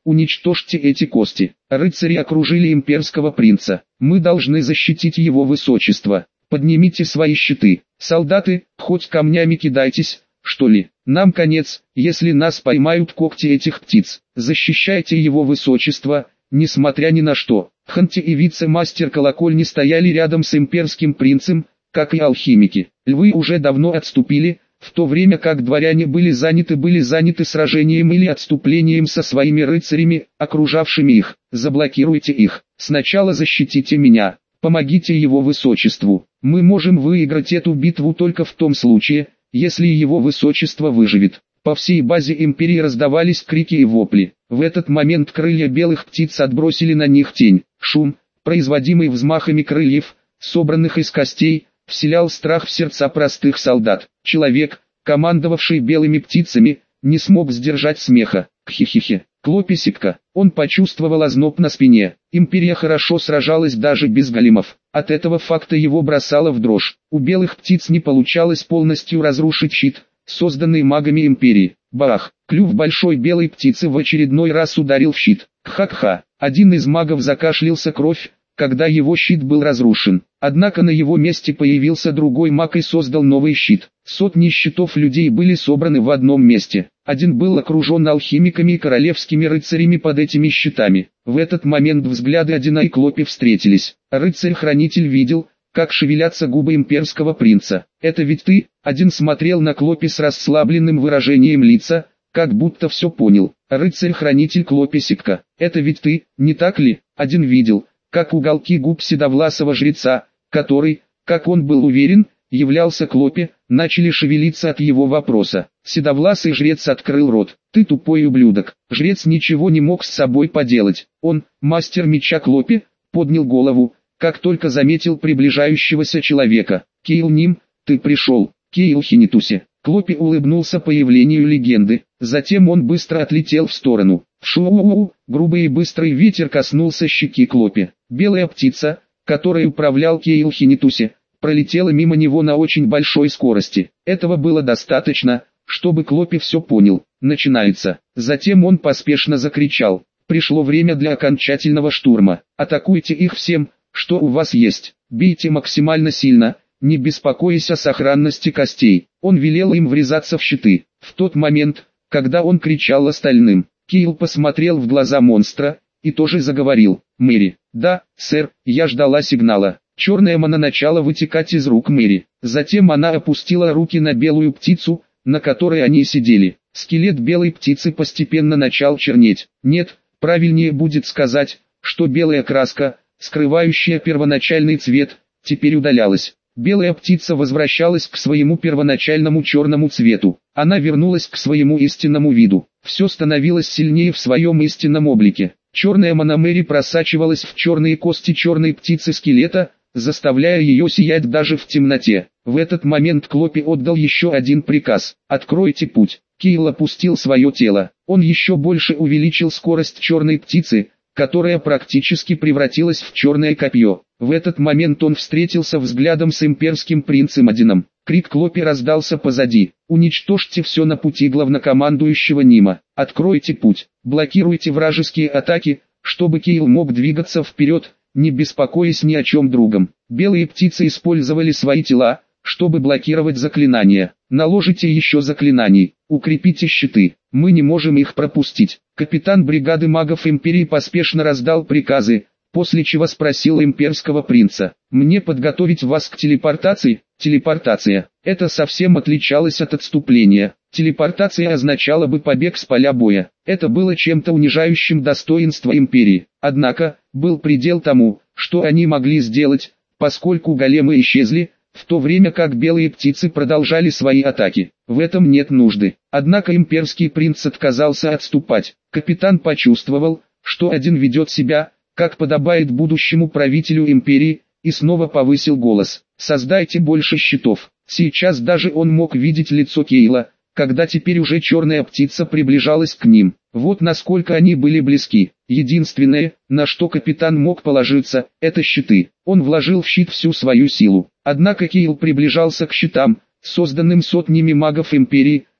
Speaker 1: уничтожьте эти кости. Рыцари окружили имперского принца. Мы должны защитить его высочество. Поднимите свои щиты. Солдаты, хоть камнями кидайтесь, что ли. Нам конец, если нас поймают когти этих птиц. Защищайте его высочество, несмотря ни на что. Ханти и вице-мастер колокольни стояли рядом с имперским принцем, как и алхимики. Львы уже давно отступили, в то время как дворяне были заняты были заняты сражением или отступлением со своими рыцарями, окружавшими их. Заблокируйте их. Сначала защитите меня. Помогите его высочеству. Мы можем выиграть эту битву только в том случае, если его высочество выживет. По всей базе империи раздавались крики и вопли. В этот момент крылья белых птиц отбросили на них тень. Шум, производимый взмахами крыльев, собранных из костей, вселял страх в сердца простых солдат. Человек, командовавший белыми птицами, не смог сдержать смеха. Хи-хи-хи. Клописикка. Он почувствовал озноб на спине. Империя хорошо сражалась даже без големов. От этого факта его бросало в дрожь. У белых птиц не получалось полностью разрушить щит, созданный магами империи. Бах! Клюв большой белой птицы в очередной раз ударил в щит. Ха-ха! Один из магов закашлялся кровь, когда его щит был разрушен. Однако на его месте появился другой маг и создал новый щит. Сотни щитов людей были собраны в одном месте. Один был окружен алхимиками и королевскими рыцарями под этими щитами. В этот момент взгляды Одина и Клопи встретились. Рыцарь-хранитель видел, как шевелятся губы имперского принца. «Это ведь ты?» Один смотрел на Клопи с расслабленным выражением лица, как будто все понял. Рыцарь-хранитель Клописикка. «Это ведь ты, не так ли?» Один видел, как уголки губ седовласого жреца, который, как он был уверен, являлся Клопи, начали шевелиться от его вопроса. Седовласый жрец открыл рот. «Ты тупой ублюдок». Жрец ничего не мог с собой поделать. Он, мастер меча Клопи, поднял голову, как только заметил приближающегося человека. «Кейл Ним, ты пришел». «Кейл Хинитуси». Клопи улыбнулся появлению легенды. Затем он быстро отлетел в сторону. Шу-у-у, грубый и быстрый ветер коснулся щеки Клопи. Белая птица, которой управлял Кейл Хинитуси, пролетела мимо него на очень большой скорости. Этого было достаточно, чтобы Клопи все понял. Начинается. Затем он поспешно закричал. Пришло время для окончательного штурма. Атакуйте их всем, что у вас есть. Бейте максимально сильно, не беспокоясь о сохранности костей. Он велел им врезаться в щиты. В тот момент, когда он кричал остальным, Кейл посмотрел в глаза монстра и тоже заговорил. «Мэри». «Да, сэр, я ждала сигнала». Черная мана начала вытекать из рук Мэри. Затем она опустила руки на белую птицу, на которой они сидели. Скелет белой птицы постепенно начал чернеть. Нет, правильнее будет сказать, что белая краска, скрывающая первоначальный цвет, теперь удалялась. Белая птица возвращалась к своему первоначальному черному цвету. Она вернулась к своему истинному виду. Все становилось сильнее в своем истинном облике. Черная мана Мэри просачивалась в черные кости черной птицы скелета, заставляя ее сиять даже в темноте. В этот момент Клопи отдал еще один приказ. «Откройте путь». Кейл опустил свое тело. Он еще больше увеличил скорость черной птицы, которая практически превратилась в черное копье. В этот момент он встретился взглядом с имперским принцем Одином. Крик Клопи раздался позади. «Уничтожьте все на пути главнокомандующего Нима. Откройте путь. Блокируйте вражеские атаки, чтобы Кейл мог двигаться вперед, не беспокоясь ни о чем другом». Белые птицы использовали свои тела, чтобы блокировать заклинания. «Наложите еще заклинаний. Укрепите щиты. Мы не можем их пропустить». Капитан бригады магов империи поспешно раздал приказы, после чего спросил имперского принца: «Мне подготовить вас к телепортации?» Телепортация. Это совсем отличалось от отступления. Телепортация означала бы побег с поля боя. Это было чем-то унижающим достоинство империи. Однако, был предел тому, что они могли сделать, поскольку големы исчезли, в то время как белые птицы продолжали свои атаки. В этом нет нужды. Однако имперский принц отказался отступать. Капитан почувствовал, что один ведет себя, как подобает будущему правителю империи, и снова повысил голос: «Создайте больше щитов». Сейчас даже он мог видеть лицо Кейла, когда теперь уже черная птица приближалась к ним. Вот насколько они были близки. Единственное, на что капитан мог положиться, это щиты. Он вложил в щит всю свою силу. Однако Кейл приближался к щитам, созданным сотнями магов империи,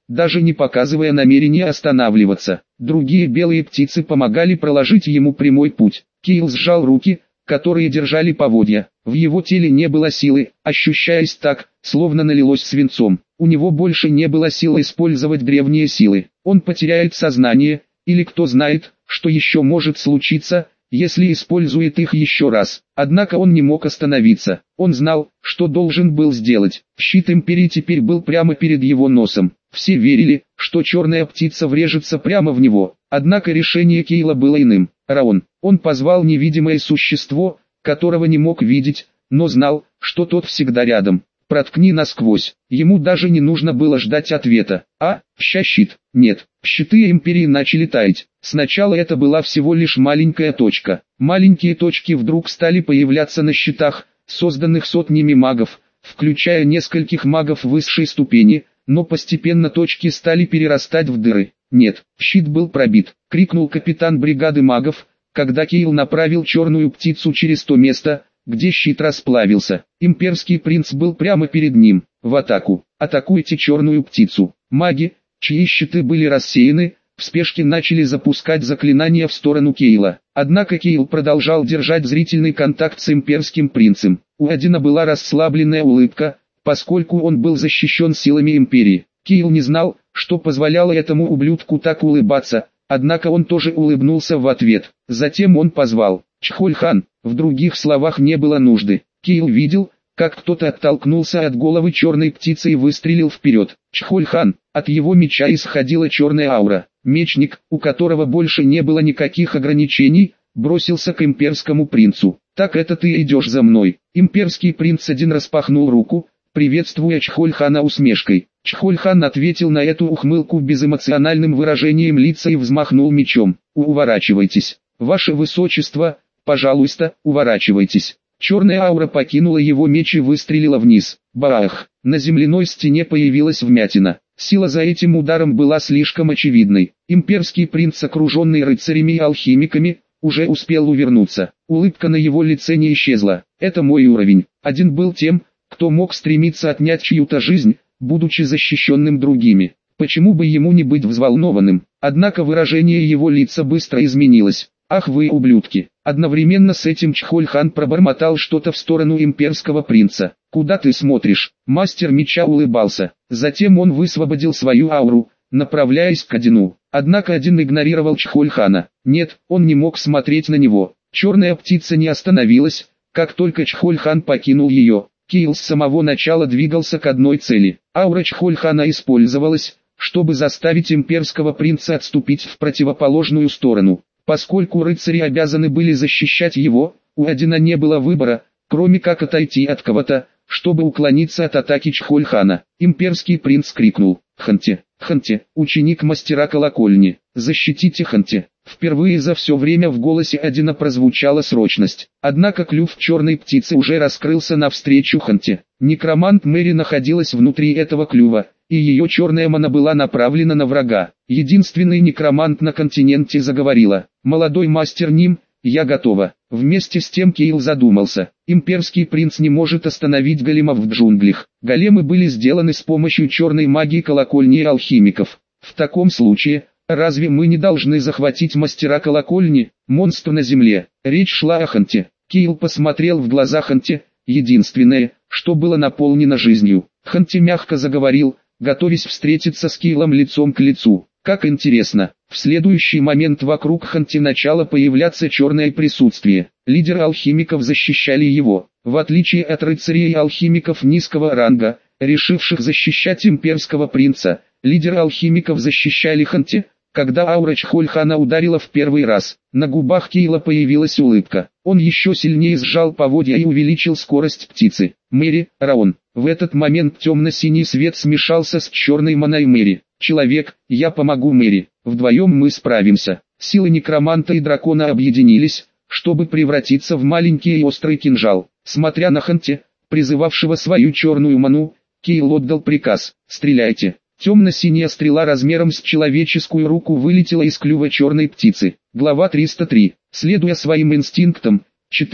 Speaker 1: даже не показывая намерения останавливаться. Другие белые птицы помогали проложить ему прямой путь. Кейл сжал руки, которые держали поводья. В его теле не было силы, ощущаясь так, словно налилось свинцом. У него больше не было сил использовать древние силы. Он потеряет сознание, или кто знает, что еще может случиться, если использует их еще раз. Однако он не мог остановиться. Он знал, что должен был сделать. Щит Империи теперь был прямо перед его носом. Все верили, что черная птица врежется прямо в него. Однако решение Кейла было иным. Раон. Он позвал невидимое существо, которого не мог видеть, но знал, что тот всегда рядом. Проткни насквозь. Ему даже не нужно было ждать ответа. А, щит. Нет, щиты Империи начали таять. Сначала это была всего лишь маленькая точка. Маленькие точки вдруг стали появляться на щитах, созданных сотнями магов, включая нескольких магов высшей ступени, но постепенно точки стали перерастать в дыры. Нет, щит был пробит, крикнул капитан бригады магов, когда Кейл направил черную птицу через то место, где щит расплавился. Имперский принц был прямо перед ним. В атаку. Атакуйте черную птицу. Маги, чьи щиты были рассеяны, в спешке начали запускать заклинания в сторону Кейла. Однако Кейл продолжал держать зрительный контакт с имперским принцем. У Одина была расслабленная улыбка, поскольку он был защищен силами Империи. Кейл не знал, что позволяло этому ублюдку так улыбаться, однако он тоже улыбнулся в ответ. Затем он позвал «Чхоль-хан». В других словах не было нужды. Кейл видел, как кто-то оттолкнулся от головы черной птицы и выстрелил вперед. Чхоль-хан. От его меча исходила черная аура. Мечник, у которого больше не было никаких ограничений, бросился к имперскому принцу. «Так это ты идешь за мной?» Имперский принц один распахнул руку, приветствуя Чхоль-хана усмешкой. Чхоль-хан ответил на эту ухмылку безэмоциональным выражением лица и взмахнул мечом. «Уворачивайтесь, ваше высочество, пожалуйста, уворачивайтесь». Черная аура покинула его меч и выстрелила вниз. Баах! На земляной стене появилась вмятина. Сила за этим ударом была слишком очевидной. Имперский принц, окруженный рыцарями и алхимиками, уже успел увернуться. Улыбка на его лице не исчезла. «Это мой уровень». Один был тем, кто мог стремиться отнять чью-то жизнь, будучи защищенным другими. Почему бы ему не быть взволнованным? Однако выражение его лица быстро изменилось. «Ах вы ублюдки!» Одновременно с этим Чхоль-хан пробормотал что-то в сторону имперского принца. «Куда ты смотришь?» Мастер меча улыбался. Затем он высвободил свою ауру, направляясь к Одину. Однако Один игнорировал Чхоль-хана. Нет, он не мог смотреть на него. Черная птица не остановилась, как только Чхоль-хан покинул ее. Кейл с самого начала двигался к одной цели. Аура Чхоль-хана использовалась, чтобы заставить имперского принца отступить в противоположную сторону. Поскольку рыцари обязаны были защищать его, у Одина не было выбора, кроме как отойти от кого-то, чтобы уклониться от атаки Чхоль-хана. Имперский принц крикнул: «Ханте! Ханте! Ученик мастера колокольни! Защитите Ханте!» Впервые за все время в голосе Одина прозвучала срочность. Однако клюв черной птицы уже раскрылся навстречу Ханте. Некромант Мэри находилась внутри этого клюва, и ее черная мана была направлена на врага. Единственный некромант на континенте заговорила: «Молодой мастер Ним, я готова». Вместе с тем Кейл задумался. Имперский принц не может остановить големов в джунглях. Големы были сделаны с помощью черной магии колокольни и алхимиков. В таком случае, разве мы не должны захватить мастера колокольни, монстр на земле? Речь шла о Ханте. Кейл посмотрел в глаза Ханте, единственное, что было наполнено жизнью. Ханте мягко заговорил, готовясь встретиться с Кейлом лицом к лицу. Как интересно, в следующий момент вокруг Ханте начало появляться черное присутствие. Лидеры алхимиков защищали его. В отличие от рыцарей и алхимиков низкого ранга, решивших защищать имперского принца, лидеры алхимиков защищали Ханте. Когда аура Чхоль-хана ударила в первый раз, на губах Кейла появилась улыбка. Он еще сильнее сжал поводья и увеличил скорость птицы. «Мэри, Раон». В этот момент темно-синий свет смешался с черной маной Мэри. «Человек, я помогу Мэри. Вдвоем мы справимся». Силы некроманта и дракона объединились, чтобы превратиться в маленький и острый кинжал. Смотря на Ханте, призывавшего свою черную ману, Кейл отдал приказ: «Стреляйте». Темно-синяя стрела размером с человеческую руку вылетела из клюва черной птицы. Глава триста три. Следуя своим инстинктам. четыре.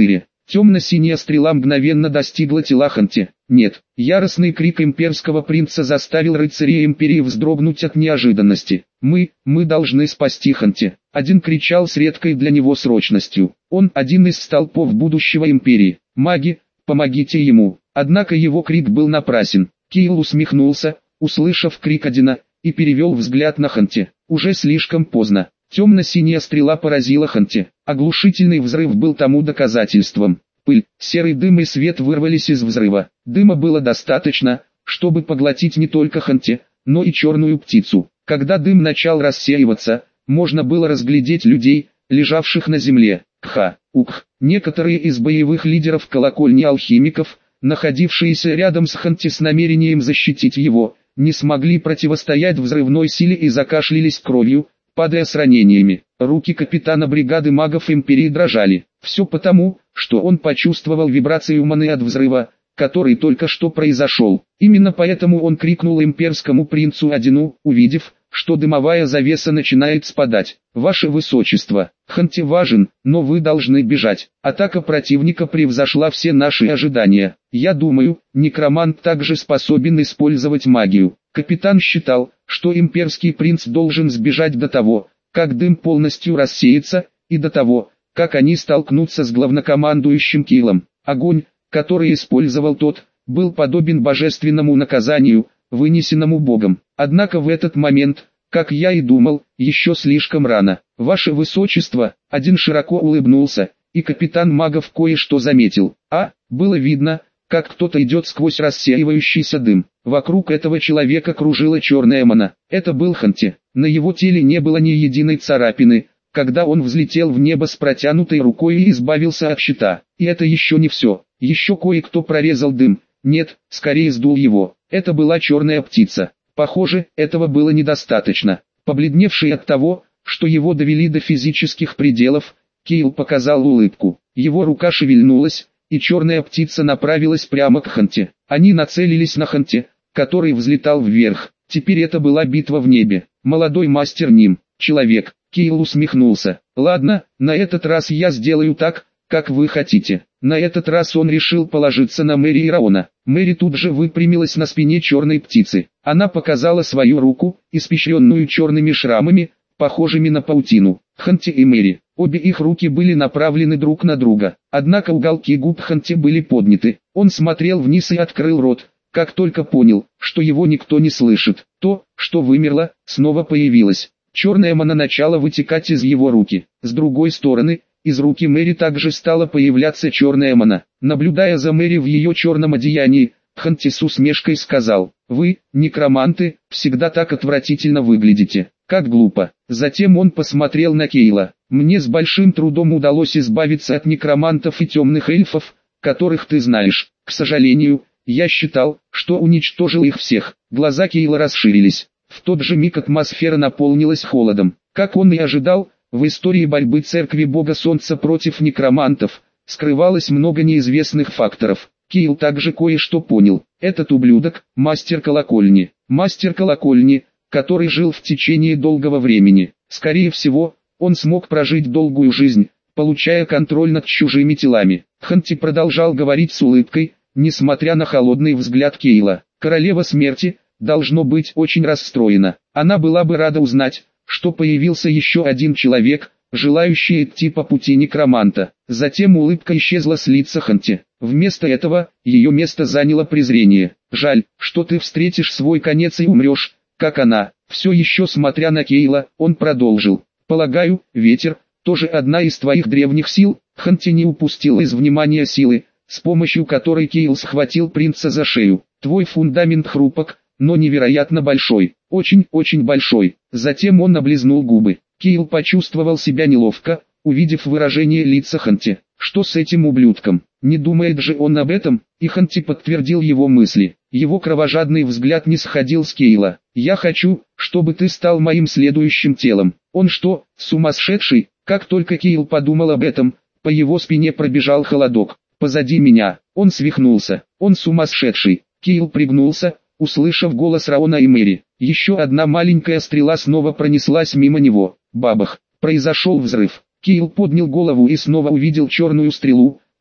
Speaker 1: Темно-синяя стрела мгновенно достигла тела Ханти. Нет, яростный крик имперского принца заставил рыцарей империи вздрогнуть от неожиданности. «Мы, мы должны спасти Ханти!» Один кричал с редкой для него срочностью. Он один из столпов будущего империи. «Маги, помогите ему!» Однако его крик был напрасен. Кейл усмехнулся, услышав крик Одина, и перевел взгляд на Ханти. Уже слишком поздно. Темно-синяя стрела поразила Ханти. Оглушительный взрыв был тому доказательством. Пыль, серый дым и свет вырвались из взрыва. Дыма было достаточно, чтобы поглотить не только Ханти, но и черную птицу. Когда дым начал рассеиваться, можно было разглядеть людей, лежавших на земле. Кха, ух, некоторые из боевых лидеров колокольни алхимиков, находившиеся рядом с Ханти с намерением защитить его, не смогли противостоять взрывной силе и закашлялись кровью, падая с ранениями. Руки капитана бригады магов империи дрожали. Все потому, что он почувствовал вибрацию маны от взрыва, который только что произошел. Именно поэтому он крикнул имперскому принцу Одину, увидев, что дымовая завеса начинает спадать. «Ваше Высочество, Ханти важен, но вы должны бежать. Атака противника превзошла все наши ожидания. Я думаю, некромант также способен использовать магию». Капитан считал, что имперский принц должен сбежать до того, как дым полностью рассеется, и до того, как они столкнутся с главнокомандующим Кейлом. Огонь, который использовал тот, был подобен божественному наказанию, вынесенному Богом. Однако в этот момент, как я и думал, еще слишком рано. «Ваше Высочество», один широко улыбнулся, и капитан магов кое-что заметил. А, было видно, как кто-то идет сквозь рассеивающийся дым. Вокруг этого человека кружила черная мана. Это был Ханти. На его теле не было ни единой царапины, когда он взлетел в небо с протянутой рукой и избавился от щита. И это еще не все. Еще кое-кто прорезал дым. Нет, скорее сдул его. Это была черная птица. Похоже, этого было недостаточно. Побледневший от того, что его довели до физических пределов, Кейл показал улыбку. Его рука шевельнулась, и черная птица направилась прямо к Ханти. Они нацелились на Ханти, который взлетал вверх. Теперь это была битва в небе. Молодой мастер Ним, человек. Кейл усмехнулся. «Ладно, на этот раз я сделаю так, как вы хотите». На этот раз он решил положиться на Мэри и Раона. Мэри тут же выпрямилась на спине черной птицы. Она показала свою руку, испещренную черными шрамами, похожими на паутину. Ханти и Мэри, обе их руки были направлены друг на друга. Однако уголки губ Ханти были подняты. Он смотрел вниз и открыл рот, как только понял, что его никто не слышит. То, что вымерло, снова появилось. Черная мана начала вытекать из его руки. С другой стороны, из руки Мэри также стала появляться черная мана. Наблюдая за Мэри в ее черном одеянии, Ханти с усмешкой сказал: «Вы, некроманты, всегда так отвратительно выглядите. Как глупо». Затем он посмотрел на Кейла. «Мне с большим трудом удалось избавиться от некромантов и темных эльфов, которых ты знаешь. К сожалению, я считал, что уничтожил их всех». Глаза Кейла расширились. В тот же миг атмосфера наполнилась холодом. Как он и ожидал, в истории борьбы церкви бога солнца против некромантов скрывалось много неизвестных факторов. Кейл также кое-что понял. Этот ублюдок – мастер колокольни. Мастер колокольни, который жил в течение долгого времени. Скорее всего, он смог прожить долгую жизнь, получая контроль над чужими телами. Ханти продолжал говорить с улыбкой, несмотря на холодный взгляд Кейла. Королева смерти, должно быть, очень расстроена. Она была бы рада узнать, что появился еще один человек, желающий идти по пути некроманта. Затем улыбка исчезла с лица Ханти. Вместо этого, ее место заняло презрение. «Жаль, что ты встретишь свой конец и умрешь, как она». Все еще смотря на Кейла, он продолжил. «Полагаю, ветер, тоже одна из твоих древних сил». Ханти не упустил из внимания силы, с помощью которой Кейл схватил принца за шею. «Твой фундамент хрупок, но невероятно большой, очень-очень большой». Затем он облизнул губы. Кейл почувствовал себя неловко, увидев выражение лица Ханти. Что с этим ублюдком? Не думает же он об этом? И Ханти подтвердил его мысли. Его кровожадный взгляд не сходил с Кейла. «Я хочу, чтобы ты стал моим следующим телом». Он что, сумасшедший? Как только Кейл подумал об этом, по его спине пробежал холодок. «Позади меня». Он свихнулся. Он сумасшедший. Кейл пригнулся, услышав голос Раона и Мэри. Еще одна маленькая стрела снова пронеслась мимо него. Бабах! Произошел взрыв. Кейл поднял голову и снова увидел черную стрелу,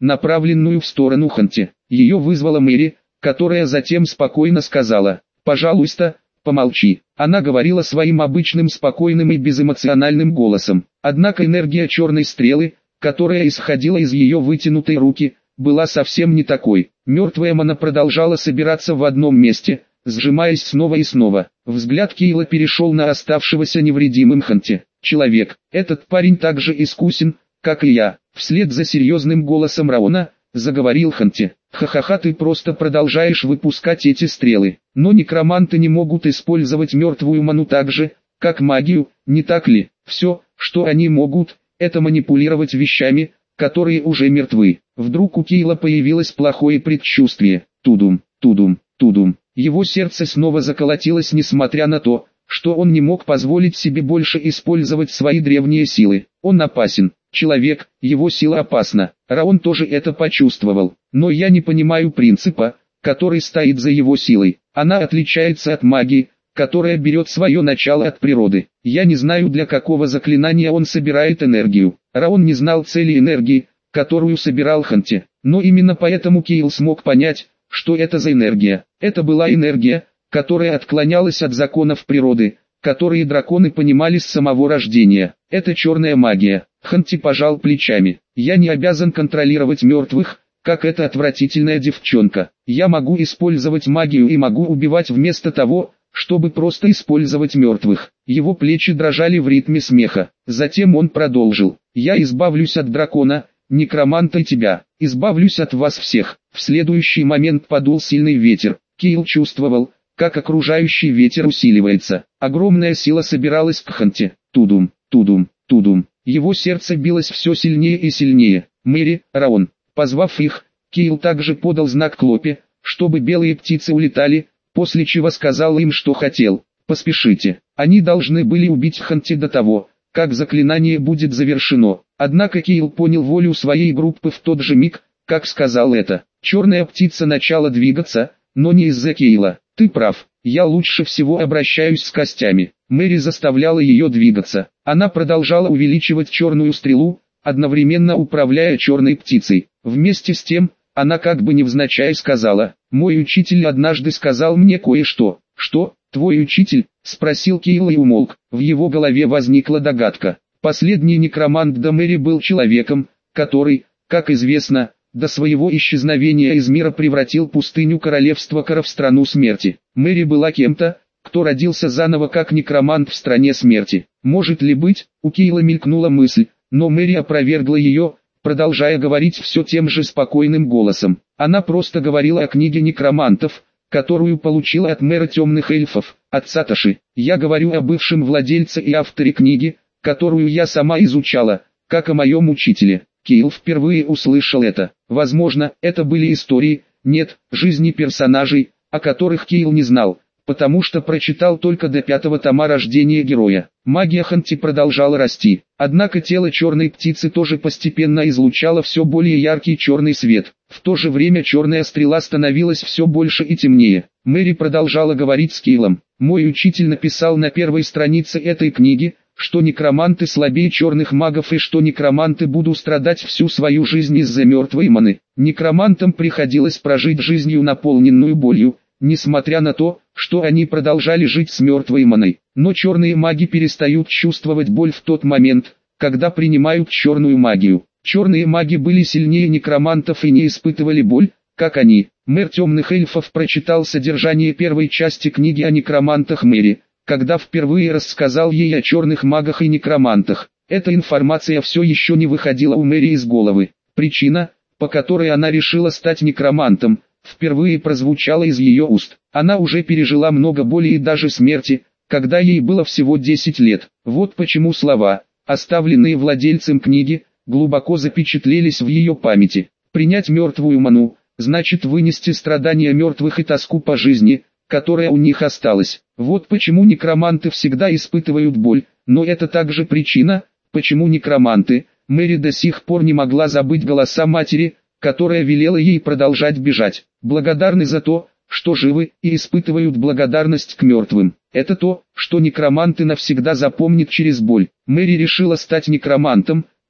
Speaker 1: направленную в сторону Ханти. Ее вызвала Мэри, которая затем спокойно сказала: «Пожалуйста, помолчи». Она говорила своим обычным спокойным и безэмоциональным голосом. Однако энергия черной стрелы, которая исходила из ее вытянутой руки, была совсем не такой. Мертвая мана продолжала собираться в одном месте, сжимаясь снова и снова. Взгляд Кейла перешел на оставшегося невредимым Ханти. «Человек, этот парень так же искусен, как и я», вслед за серьезным голосом Раона, заговорил Ханти. «Ха-ха-ха, ты просто продолжаешь выпускать эти стрелы. Но некроманты не могут использовать мертвую ману так же, как магию, не так ли? Все, что они могут, это манипулировать вещами, которые уже мертвы». Вдруг у Кейла появилось плохое предчувствие. Тудум, тудум, тудум. Его сердце снова заколотилось, несмотря на то, что он не мог позволить себе больше использовать свои древние силы. Он опасен. Человек, его сила опасна. Раон тоже это почувствовал. Но я не понимаю принципа, который стоит за его силой. Она отличается от магии, которая берет свое начало от природы. Я не знаю, для какого заклинания он собирает энергию. Раон не знал цели энергии, которую собирал Ханти. Но именно поэтому Кейл смог понять, что это за энергия. Это была энергия, которая отклонялась от законов природы, которые драконы понимали с самого рождения. Это черная магия. Ханти пожал плечами. «Я не обязан контролировать мертвых, как эта отвратительная девчонка. Я могу использовать магию и могу убивать вместо того, чтобы просто использовать мертвых». Его плечи дрожали в ритме смеха. Затем он продолжил: «Я избавлюсь от дракона, некроманта и тебя. Избавлюсь от вас всех». В следующий момент подул сильный ветер. Кейл чувствовал, как окружающий ветер усиливается. Огромная сила собиралась к Ханти. Тудум, тудум, тудум. Его сердце билось все сильнее и сильнее. Мэри, Раон. Позвав их, Кейл также подал знак Клопе, чтобы белые птицы улетали, после чего сказал им, что хотел. «Поспешите». Они должны были убить Ханти до того, как заклинание будет завершено. Однако Кейл понял волю своей группы в тот же миг, как сказал это. Черная птица начала двигаться, но не из-за Кейла. «Ты прав, я лучше всего обращаюсь с костями». Мэри заставляла ее двигаться. Она продолжала увеличивать черную стрелу, одновременно управляя черной птицей. Вместе с тем, она как бы невзначай сказала: «Мой учитель однажды сказал мне кое-что». «Что, твой учитель?» — спросил Кейл и умолк. В его голове возникла догадка. Последний некромант до Мэри был человеком, который, как известно, до своего исчезновения из мира превратил пустыню королевства Кара в страну смерти. Мэри была кем-то, кто родился заново как некромант в стране смерти. Может ли быть? У Кейла мелькнула мысль, но Мэри опровергла ее, продолжая говорить все тем же спокойным голосом. Она просто говорила о книге некромантов, которую получила от мэра темных эльфов, отца Таши. Я говорю о бывшем владельце и авторе книги, которую я сама изучала, как о моем учителе. Кейл впервые услышал это. Возможно, это были истории, нет, жизни персонажей, о которых Кейл не знал, потому что прочитал только до пятого тома рождения героя. Магия Ханти продолжала расти, однако тело черной птицы тоже постепенно излучало все более яркий черный свет. В то же время черная стрела становилась все больше и темнее. Мэри продолжала говорить с Кейлом. «Мой учитель написал на первой странице этой книги, что некроманты слабее черных магов и что некроманты будут страдать всю свою жизнь из-за мертвой маны. Некромантам приходилось прожить жизнью, наполненную болью, несмотря на то, что они продолжали жить с мертвой маной. Но черные маги перестают чувствовать боль в тот момент, когда принимают черную магию. Черные маги были сильнее некромантов и не испытывали боль, как они». Мэр темных эльфов прочитал содержание первой части книги о некромантах Мэри, когда впервые рассказал ей о черных магах и некромантах. Эта информация все еще не выходила у Мэри из головы. Причина, по которой она решила стать некромантом, впервые прозвучала из ее уст. Она уже пережила много боли и даже смерти, когда ей было всего десять лет. Вот почему слова, оставленные владельцем книги, глубоко запечатлелись в ее памяти. Принять мертвую ману, значит вынести страдания мертвых и тоску по жизни, которая у них осталась. Вот почему некроманты всегда испытывают боль, но это также причина, почему некроманты, Мэри до сих пор не могла забыть голоса матери, которая велела ей продолжать бежать. Благодарны за то, что живы, и испытывают благодарность к мертвым. Это то, что некроманты навсегда запомнят через боль. Мэри решила стать некромантом,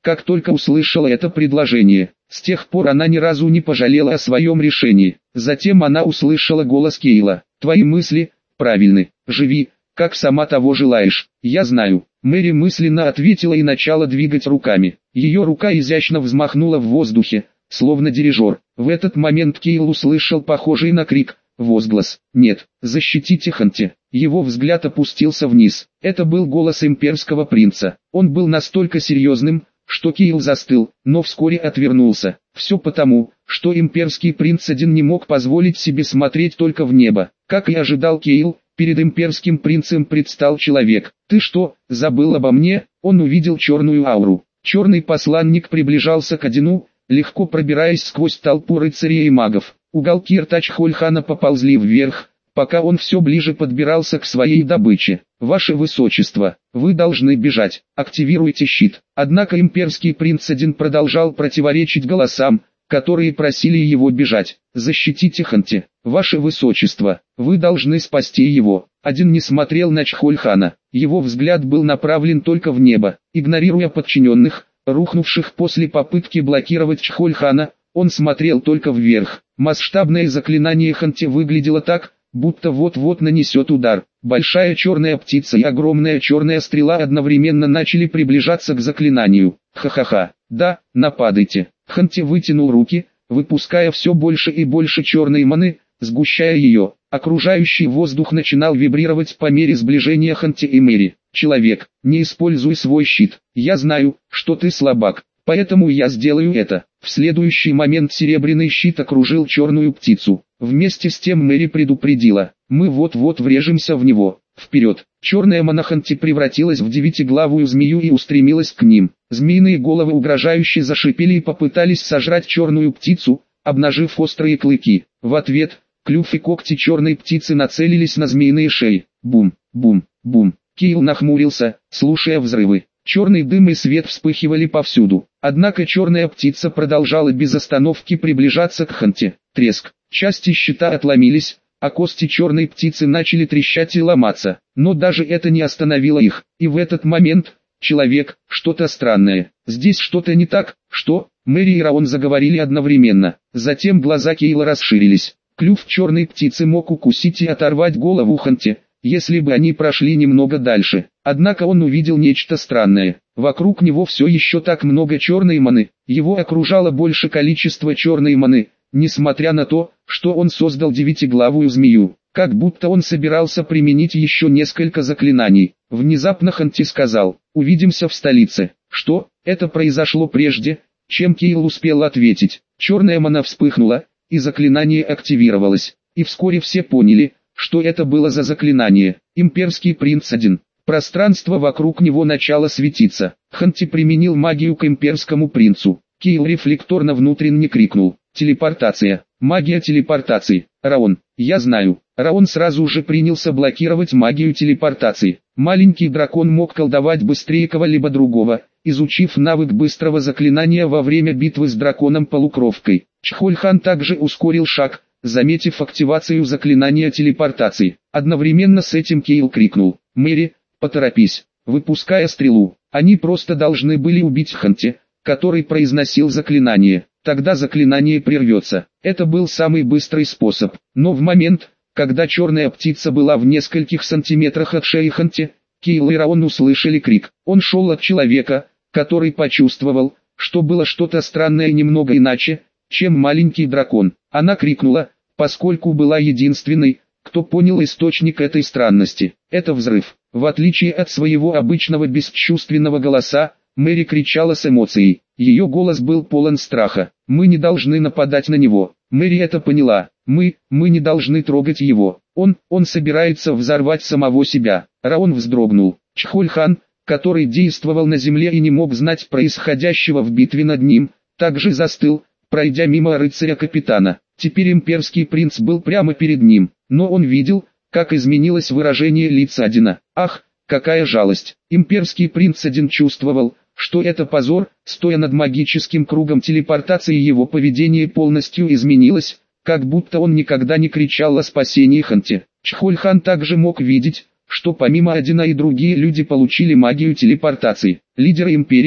Speaker 1: как только услышала это предложение. С тех пор она ни разу не пожалела о своем решении. Затем она услышала голос Кейла. «Твои мысли правильны. Живи, как сама того желаешь. Я знаю». Мэри мысленно ответила и начала двигать руками. Ее рука изящно взмахнула в воздухе, словно дирижер. В этот момент Кейл услышал похожий на крик возглас. «Нет, защитите Ханти». Его взгляд опустился вниз. Это был голос имперского принца. Он был настолько серьезным, что Кейл застыл, но вскоре отвернулся. Все потому, что имперский принц один не мог позволить себе смотреть только в небо. Как и ожидал Кейл, перед имперским принцем предстал человек. «Ты что, забыл обо мне?» Он увидел черную ауру. Черный посланник приближался к Одину, легко пробираясь сквозь толпу рыцарей и магов. Уголки рта Чхольхана поползли вверх, пока он все ближе подбирался к своей добыче. «Ваше Высочество, вы должны бежать, активируйте щит». Однако имперский принц один продолжал противоречить голосам, которые просили его бежать. «Защитите Ханти, Ваше Высочество, вы должны спасти его». Один не смотрел на Чхольхана, его взгляд был направлен только в небо. Игнорируя подчиненных, рухнувших после попытки блокировать Чхольхана, он смотрел только вверх. Масштабное заклинание Ханти выглядело так, будто вот-вот нанесет удар. Большая черная птица и огромная черная стрела одновременно начали приближаться к заклинанию. Ха-ха-ха, да, нападайте. Ханти вытянул руки, выпуская все больше и больше черной маны, сгущая ее. Окружающий воздух начинал вибрировать по мере сближения Ханти и Мэри. «Человек, не используй свой щит. Я знаю, что ты слабак, поэтому я сделаю это». В следующий момент серебряный щит окружил черную птицу. Вместе с тем Мэри предупредила: «Мы вот-вот врежемся в него. Вперед!» Черная мана Ханти превратилась в девятиглавую змею и устремилась к ним. Змеиные головы угрожающе зашипели и попытались сожрать черную птицу, обнажив острые клыки. В ответ, клюв и когти черной птицы нацелились на змеиные шеи. Бум, бум, бум. Кейл нахмурился, слушая взрывы. Черный дым и свет вспыхивали повсюду. Однако черная птица продолжала без остановки приближаться к Ханти. Треск. Части щита отломились, а кости черной птицы начали трещать и ломаться. Но даже это не остановило их. И в этот момент, человек, что-то странное. Здесь что-то не так. Что? Мэри и Раон заговорили одновременно. Затем глаза Кейла расширились. Клюв черной птицы мог укусить и оторвать голову Ханти, если бы они прошли немного дальше. Однако он увидел нечто странное. Вокруг него все еще так много черной маны. Его окружало больше количества черной маны, несмотря на то, что он создал девятиглавую змею. Как будто он собирался применить еще несколько заклинаний. Внезапно Ханти сказал: «Увидимся в столице». Что? Это произошло прежде, чем Кейл успел ответить. Черная мана вспыхнула, и заклинание активировалось. И вскоре все поняли, что это было за заклинание. Имперский принц один. Пространство вокруг него начало светиться. Ханти применил магию к имперскому принцу. Кейл рефлекторно внутренне крикнул: «Телепортация! Магия телепортации! Раон, я знаю!» Раон сразу же принялся блокировать магию телепортации. Маленький дракон мог колдовать быстрее кого-либо другого, изучив навык быстрого заклинания во время битвы с драконом-полукровкой. Чхольхан также ускорил шаг, заметив активацию заклинания телепортации. Одновременно с этим Кейл крикнул: «Мэри, поторопись!» Выпуская стрелу, они просто должны были убить Ханти, который произносил заклинание. Тогда заклинание прервется. Это был самый быстрый способ. Но в момент, когда черная птица была в нескольких сантиметрах от шеи Ханти, Кейл и Раон услышали крик. Он шел от человека, который почувствовал, что было что-то странное немного иначе, чем маленький дракон. Она крикнула, поскольку была единственной, кто понял источник этой странности. Это взрыв. В отличие от своего обычного бесчувственного голоса, Мэри кричала с эмоцией. Ее голос был полон страха. «Мы не должны нападать на него». Мэри это поняла. «Мы, мы не должны трогать его. Он, он собирается взорвать самого себя». Раон вздрогнул. Чхольхан, который действовал на земле и не мог знать происходящего в битве над ним, также застыл, пройдя мимо рыцаря-капитана. Теперь имперский принц был прямо перед ним, но он видел, как изменилось выражение лица Одина. Ах, какая жалость! Имперский принц Один чувствовал, что это позор. Стоя над магическим кругом телепортации, его поведение полностью изменилось, как будто он никогда не кричал о спасении Ханти. Чхольхан также мог видеть, что помимо Одина и другие люди получили магию телепортации. Лидеры империи,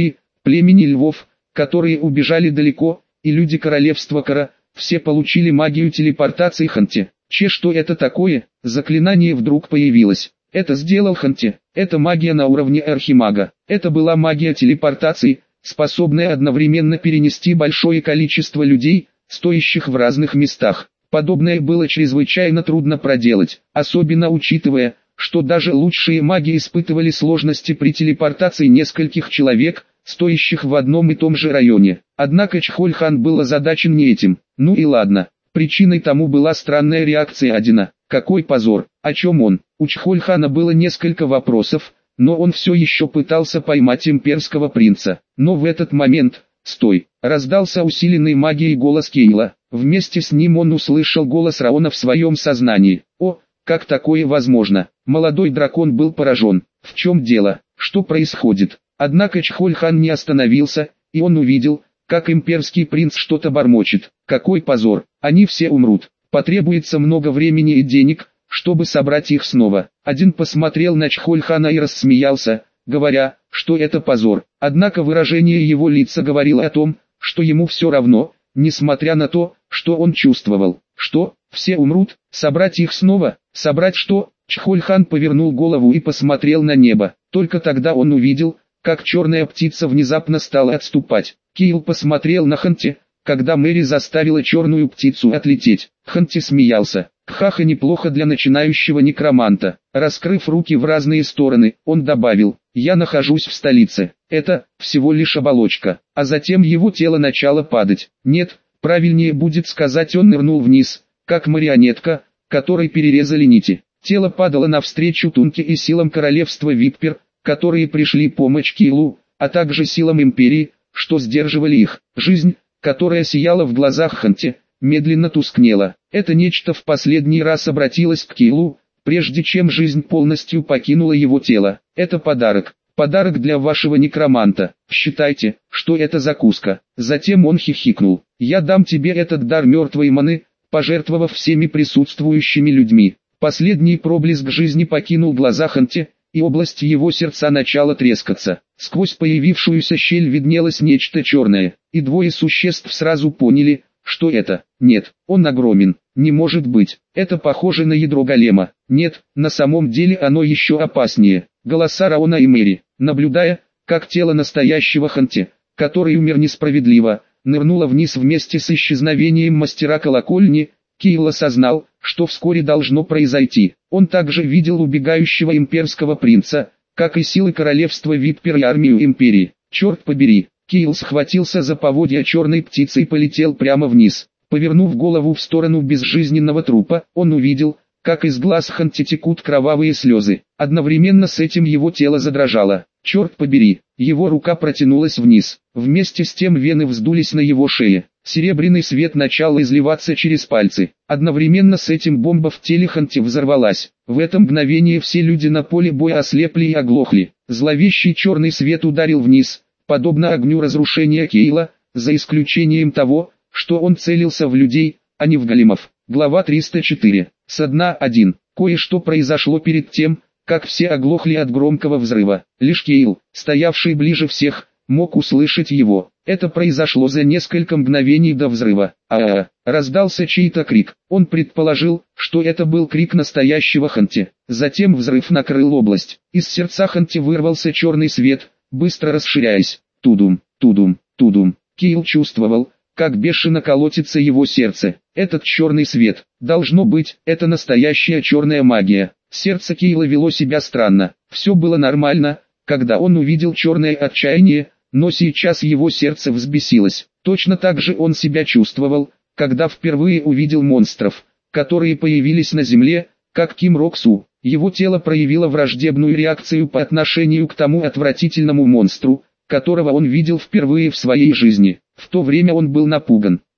Speaker 1: племени львов, которые убежали далеко, и люди королевства Кара, все получили магию телепортации Ханти. Че, что это такое? Заклинание вдруг появилось. Это сделал Ханти. Это магия на уровне архимага. Это была магия телепортации, способная одновременно перенести большое количество людей, стоящих в разных местах. Подобное было чрезвычайно трудно проделать, особенно учитывая, что даже лучшие маги испытывали сложности при телепортации нескольких человек, стоящих в одном и том же районе. Однако Чхоль-хан был озадачен не этим. Ну и ладно. Причиной тому была странная реакция Одина. Какой позор, о чем он? У Чхоль-хана было несколько вопросов, но он все еще пытался поймать имперского принца. Но в этот момент, стой, раздался усиленный магией голос Кейла. Вместе с ним он услышал голос Раона в своем сознании. О, как такое возможно? Молодой дракон был поражен. В чем дело? Что происходит? Однако Чхоль-хан не остановился, и он увидел, как имперский принц что-то бормочет. Какой позор, они все умрут. Потребуется много времени и денег, чтобы собрать их снова. Один посмотрел на Чхоль-хана и рассмеялся, говоря, что это позор. Однако выражение его лица говорило о том, что ему все равно, несмотря на то, что он чувствовал. Что, все умрут, собрать их снова, собрать что? Чхоль-хан повернул голову и посмотрел на небо. Только тогда он увидел, как черная птица внезапно стала отступать. Кейл посмотрел на Ханти, когда Мэри заставила черную птицу отлететь. Ханти смеялся. Кхаха неплохо для начинающего некроманта. Раскрыв руки в разные стороны, он добавил: «Я нахожусь в столице. Это всего лишь оболочка». А затем его тело начало падать. Нет, правильнее будет сказать, он нырнул вниз, как марионетка, которой перерезали нити. Тело падало навстречу Тунке и силам королевства Виппер, которые пришли помочь Кейлу, а также силам империи, что сдерживали их. Жизнь, которая сияла в глазах Ханти, медленно тускнела. Это нечто в последний раз обратилось к Кейлу, прежде чем жизнь полностью покинула его тело. Это подарок. Подарок для вашего некроманта. Считайте, что это закуска. Затем он хихикнул. Я дам тебе этот дар мертвой маны, пожертвовав всеми присутствующими людьми. Последний проблеск жизни покинул глаза Ханти, и область его сердца начала трескаться. Сквозь появившуюся щель виднелось нечто черное, и двое существ сразу поняли, что это. Нет, он огромен. Не может быть. Это похоже на ядро голема. Нет, на самом деле оно еще опаснее. Голоса Раона и Мэри, наблюдая, как тело настоящего Ханти, который умер несправедливо, нырнуло вниз вместе с исчезновением мастера колокольни, Кейл осознал, что вскоре должно произойти. Он также видел убегающего имперского принца, как и силы королевства Виппер и армию империи. Черт побери, Кейл схватился за поводья черной птицы и полетел прямо вниз. Повернув голову в сторону безжизненного трупа, он увидел, как из глаз Ханти текут кровавые слезы. Одновременно с этим его тело задрожало. Черт побери, его рука протянулась вниз. Вместе с тем вены вздулись на его шее. Серебряный свет начал изливаться через пальцы. Одновременно с этим бомба в теле Ханти взорвалась. В это мгновение все люди на поле боя ослепли и оглохли. Зловещий черный свет ударил вниз, подобно огню разрушения Кейла, за исключением того, что он целился в людей, а не в големов. Глава триста четыре. Со дна один. Кое-что произошло перед тем, как все оглохли от громкого взрыва. Лишь Кейл, стоявший ближе всех, мог услышать его. Это произошло за несколько мгновений до взрыва. А-а-а, раздался чей-то крик. Он предположил, что это был крик настоящего Ханти. Затем взрыв накрыл область. Из сердца Ханти вырвался черный свет, быстро расширяясь. Тудум, тудум, тудум. Кейл чувствовал, как бешено колотится его сердце. Этот черный свет, должно быть, это настоящая черная магия. Сердце Кейла вело себя странно. Все было нормально, когда он увидел черное отчаяние, но сейчас его сердце взбесилось. Точно так же он себя чувствовал, когда впервые увидел монстров, которые появились на земле, как Ким Роксу. Его тело проявило враждебную реакцию по отношению к тому отвратительному монстру, которого он видел впервые в своей жизни. В то время он был напуган.